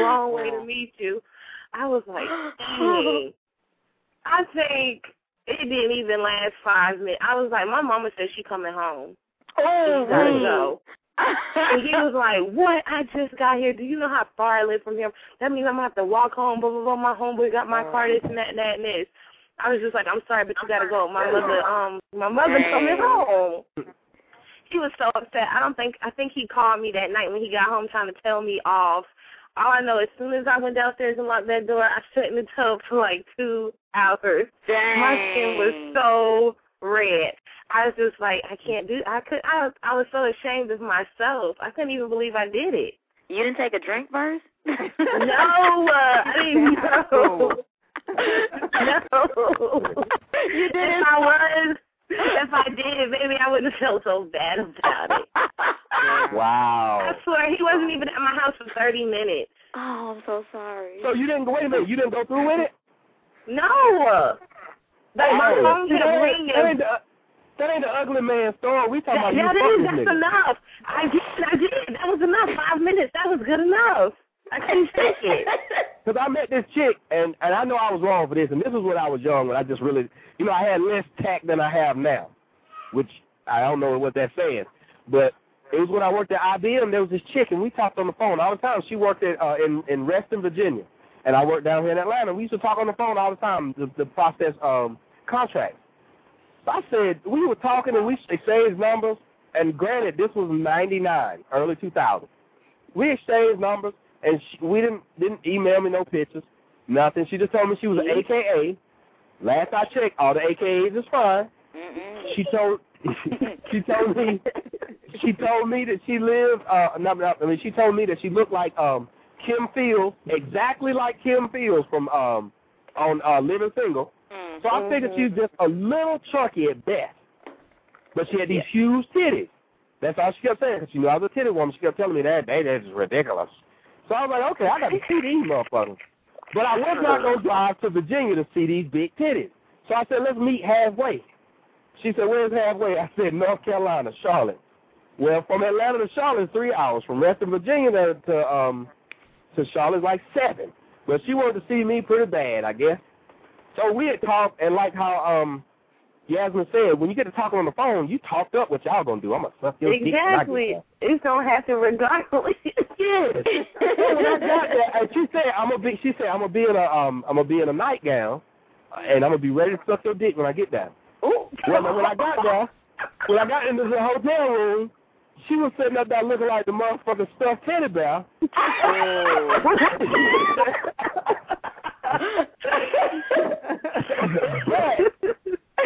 was like, dang. I think it didn't even last 5 minutes. I was like, my mama said she coming home. Oh, you gotta go. And he was like, what? I just got here. Do you know how far I live from here? That means I'm going to have to walk home, blah, blah, blah. My homeboy got my car, this and that and that and this. I was just like, I'm sorry, but you got to go. My mother coming home. He was so upset. I think he called me that night when he got home trying to tell me off. All I know, as soon as I went downstairs and locked that door, I sat in the tub for like 2 hours. Dang. My skin was so red. I was just like, I can't do. I was so ashamed of myself. I couldn't even believe I did it. You didn't take a drink first? No, I didn't know. No. You didn't. If I did, maybe I wouldn't have felt so bad about it. Wow. I swear, he wasn't even at my house for 30 minutes. Oh, I'm so sorry. So you didn't go, wait a minute, you didn't go through with it? No. My phone kept ringing. That ain't the ugly man story. We talking about you that's enough. I did. That was enough. 5 minutes. That was good enough. I couldn't take it. Because I met this chick, and I know I was wrong for this, and this is when I was young, when I just really, I had less tact than I have now, which I don't know what that's saying. But it was when I worked at IBM, there was this chick, and we talked on the phone all the time. She worked at in Reston, Virginia, and I worked down here in Atlanta. We used to talk on the phone all the time, the process contracts. So I said, we were talking and we exchanged numbers, and granted, this was 99, early 2000. We exchanged numbers, and we didn't email me no pictures, nothing. She just told me she was an AKA. Last I checked, all the AKAs is fine. She told me that she lived. She told me that she looked like Kim Fields, exactly like Kim Fields from on Living Single. So I figured she was just a little chunky at best. But she had these huge titties. That's all she kept saying. Because, I was a titty woman. She kept telling me that is ridiculous. So I was like, okay, I got to see these motherfuckers. But I was not going to drive to Virginia to see these big titties. So I said, let's meet halfway. She said, where's halfway? I said, North Carolina, Charlotte. Well, from Atlanta to Charlotte is 3 hours. From Reston, Virginia to Charlotte is like 7. But she wanted to see me pretty bad, I guess. So we had talked, and like how Yasmin said, when you get to talking on the phone, you talked up what y'all gonna do. I'm gonna suck your dick. Exactly. It's gonna happen regardless. Yes. So when I got there, and she said I'm gonna be in a nightgown, and I'm gonna be ready to suck your dick when I get there. Ooh. When I got into the hotel room, she was sitting up there looking like the motherfucking stuffed teddy bear. But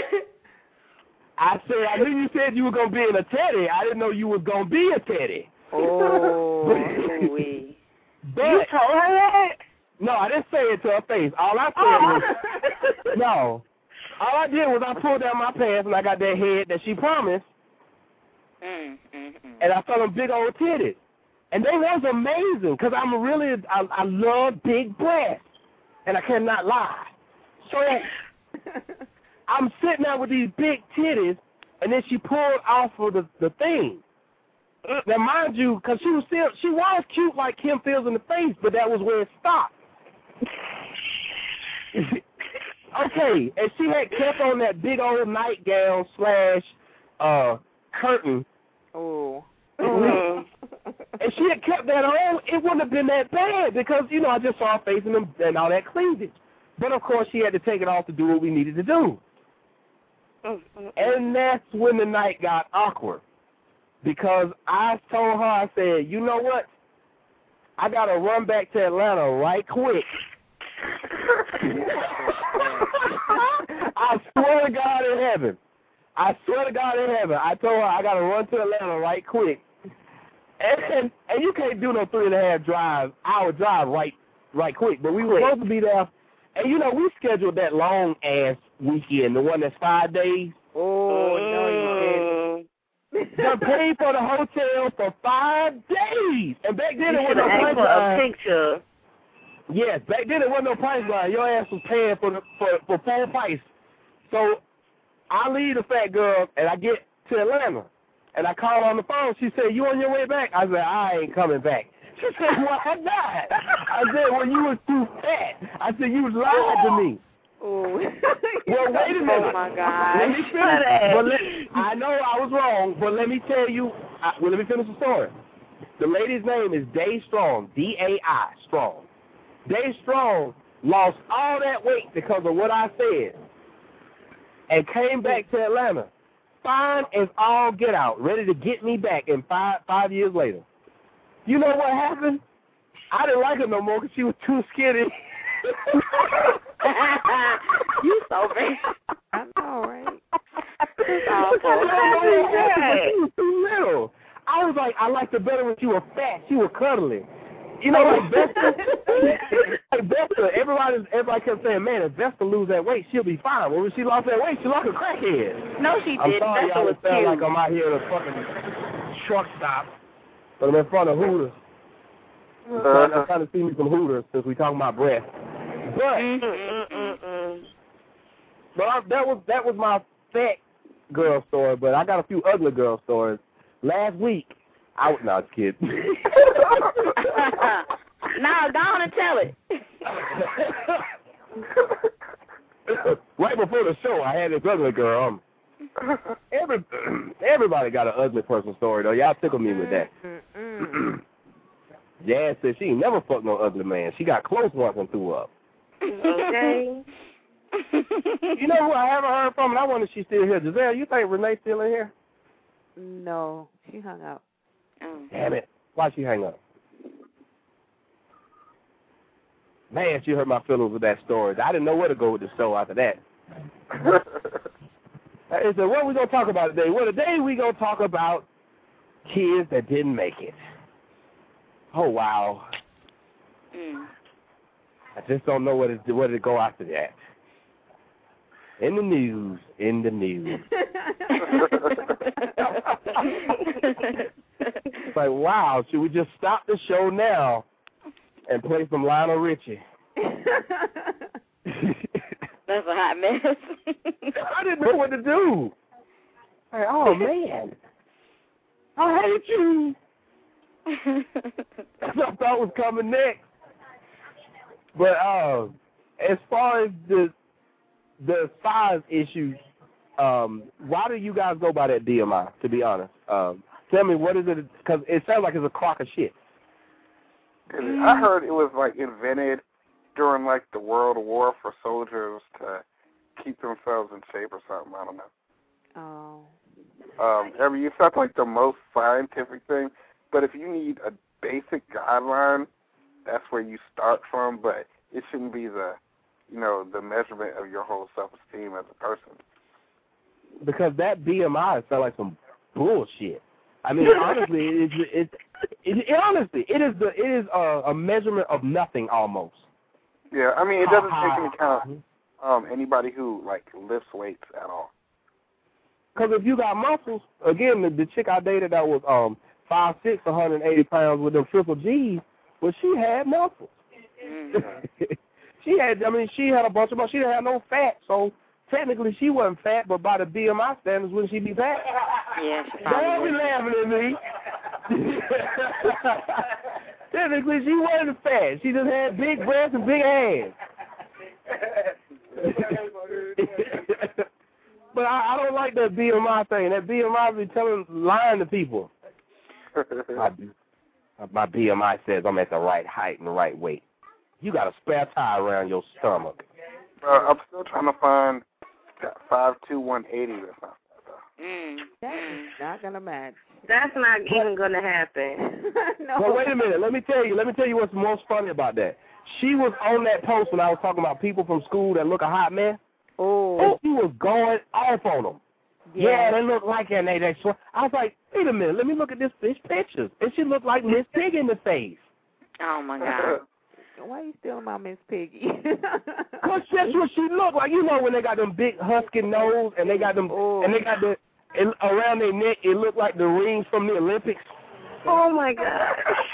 I said, I knew you said you were going to be in a teddy. I didn't know you was going to be a teddy. Oh, but, you told her that? No, I didn't say it to her face. All I said all I did was I pulled down my pants and I got that head that she promised. And I saw them big old titties. And they was amazing because I love big breasts. And I cannot lie. So I'm sitting there with these big titties, and then she pulled off of the thing. Now, mind you, because she was cute like Kim Fields in the face, but that was where it stopped. Okay, and she had kept on that big old nightgown / curtain. Oh. And she had kept that on, it wouldn't have been that bad because, I just saw her face and all that cleavage. But, of course, she had to take it off to do what we needed to do. And that's when the night got awkward because I told her, I said, you know what? I got to run back to Atlanta right quick. I swear to God in heaven. I told her I got to run to Atlanta right quick. And you can't do no 3.5 hour drive right quick. But we were supposed to be there. And, we scheduled that long-ass weekend, the one that's 5 days. Oh, no, you didn't. They paid for the hotel for 5 days. And back then it wasn't no price for a picture. Yes, back then it wasn't no price line. Your ass was paying for full price. So I leave the fat girl, and I get to Atlanta. And I call on the phone. She said, you on your way back? I said, I ain't coming back. She said, why not? I said, well, you was too fat. I said, you lied to me. Oh. Well, wait a minute. Oh, my God. Let me finish. I know I was wrong, but let me tell you. Let me finish the story. The lady's name is Day Strong, D-A-I, Strong. Day Strong lost all that weight because of what I said and came back to Atlanta, fine as all get out, ready to get me back in 5 years later. You know what happened? I didn't like her no more because she was too skinny. You so bad. I know, right? She was too little. I was like, I liked her better when she was fat. She was cuddly. Like Vesta, everybody kept saying, man, if Vesta lose that weight, she'll be fine. Well, when she lost that weight, she like a crackhead. No, she didn't. I'm sorry, y'all sound like I'm out here at a fucking truck stop, but I'm in front of Hooters. I'm trying to see me some Hooters since we talking about breath. But, that was my fat girl story, but I got a few ugly girl stories. Last week, I was not kidding. No, go on and tell it. Right before the show, I had this ugly girl. Everybody got an ugly person story, though. Y'all tickle me with that. Jazz said she ain't never fucked no ugly man. She got close once and threw up. Okay. You know who I haven't heard from, and I wonder if she's still here. Giselle, you think Renee's still in here? No, she hung up. Oh. Damn it. Why'd she hang up? Man, she hurt my feelings with that story. I didn't know where to go with the show after that. I said, what are we going to talk about today? Well, today we're going to talk about kids that didn't make it. Oh, wow. I just don't know where to go after that. In the news. It's like, wow, should we just stop the show now and play some Lionel Richie? That's a hot mess. I didn't know what to do. Like, oh, man. I hate you. That's what I thought was coming next. But as far as the size issues, why do you guys go by that BMI, to be honest? Tell me, what is it? Because it sounds like it's a crock of shit. I heard it was, like, invented during, like, the World War for soldiers to keep themselves in shape or something. I don't know. Oh. I mean, it's not, like, the most scientific thing, but if you need a basic guideline, that's where you start from, but it shouldn't be the measurement of your whole self-esteem as a person. Because that BMI sounds like some bullshit. I mean, honestly, it is a measurement of nothing almost. Yeah, I mean, it doesn't take into account anybody who, like, lifts weights at all. Because if you got muscles, again, the chick I dated that was 5'6", 180 pounds with them triple G's, well, she had muscles. She had a bunch of muscles. She didn't have no fat, so technically she wasn't fat, but by the BMI standards, wouldn't she be fat? Yeah, she Don't be laughing at me. Technically, she wasn't fat. She just had big breasts and big hands. But I don't like that BMI thing. That BMI be lying to people. My BMI says I'm at the right height and the right weight. You got a spare tire around your stomach. I'm still trying to find that 5'2", 180 or something. That's not gonna match. That's not even gonna happen. No. But wait a minute. Let me tell you what's most funny about that. She was on that post when I was talking about people from school that look a hot mess. Oh. And she was going off on them. Yeah, they look like that. I was like, wait a minute. Let me look at this pictures. And she looked like Miss Pig in the face. Oh, my God. Why are you stealing my Miss Piggy? Because that's what she looked like. You know when they got them big husky nose and they got them, and they got around their neck, it looked like the rings from the Olympics. Oh, my God.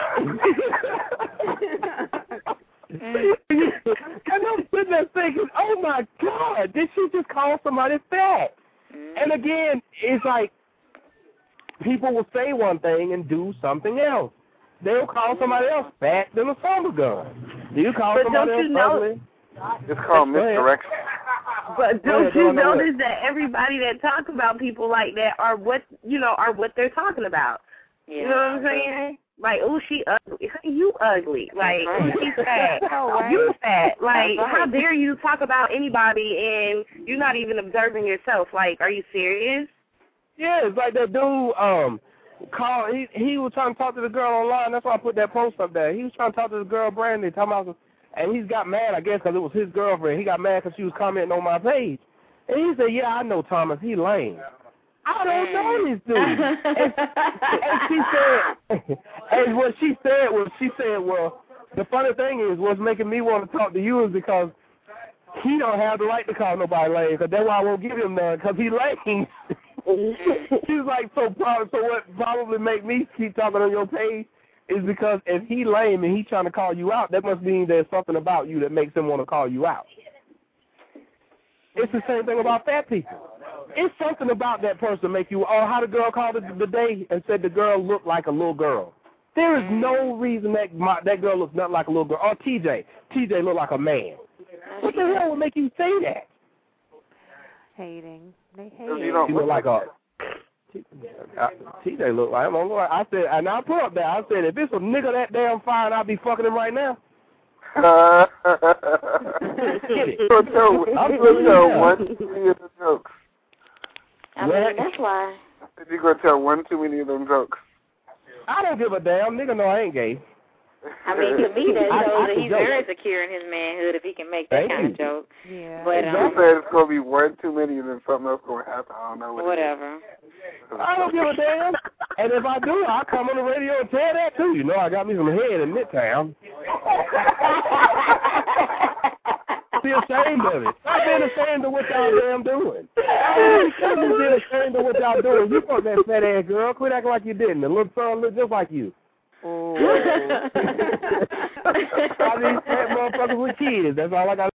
And I'm sitting there thinking, oh, my God, did she just call somebody fat? And again, it's like people will say one thing and do something else. They'll call somebody else fat than a summer gun. Do you call somebody else ugly? It's called misdirection. But don't you notice that everybody that talks about people like that are what they're talking about? Yeah. You know what I'm saying? Like, oh, she ugly. You ugly. Like, oh, she's fat. Right. You fat. Like, how dare you talk about anybody and you're not even observing yourself? Like, are you serious? Yeah, it's like that dude he was trying to talk to the girl online. That's why I put that post up there. He was trying to talk to the girl, Brandy, and he's got mad, I guess, because it was his girlfriend. He got mad because she was commenting on my page. And he said, yeah, I know Thomas. He lame. I don't know this dude. And what she said was, well, the funny thing is, what's making me want to talk to you is because he don't have the right to call nobody lame, because that's why I won't give him none, because he lame. She's like, so what probably make me keep talking on your page is because if he lame and he trying to call you out, that must mean there's something about you that makes him want to call you out. It's the same thing about fat people. It's something about that person make you, how the girl called it the day and said the girl looked like a little girl. There is no reason that girl looks not like a little girl. Or TJ looked like a man. What the hell would make you say that? Hating. They hate. She look like a TJ look like him. I said, and I put up there. I said, if it's a nigga that damn fine, I'll be fucking him right now. I'm going to tell one too many of the jokes. I mean, that's why. You're going to tell one too many of them jokes. I don't give a damn. Nigga, no, I ain't gay. I mean, to me, that shows that he's very secure in his manhood if he can make that kind of joke. Yeah. But you said it's going to be one too many and then something else going to happen. I don't know what whatever. I don't give a damn. And if I do, I'll come on the radio and tell that too. You know, I got me some head in Midtown. Be ashamed of it. Stop being ashamed of what y'all damn doing. Stop being ashamed of what y'all doing. You fuck that fat ass girl. Quit acting like you didn't. The little son look just like you. Oh. All these fat motherfuckers with kids. That's all I got.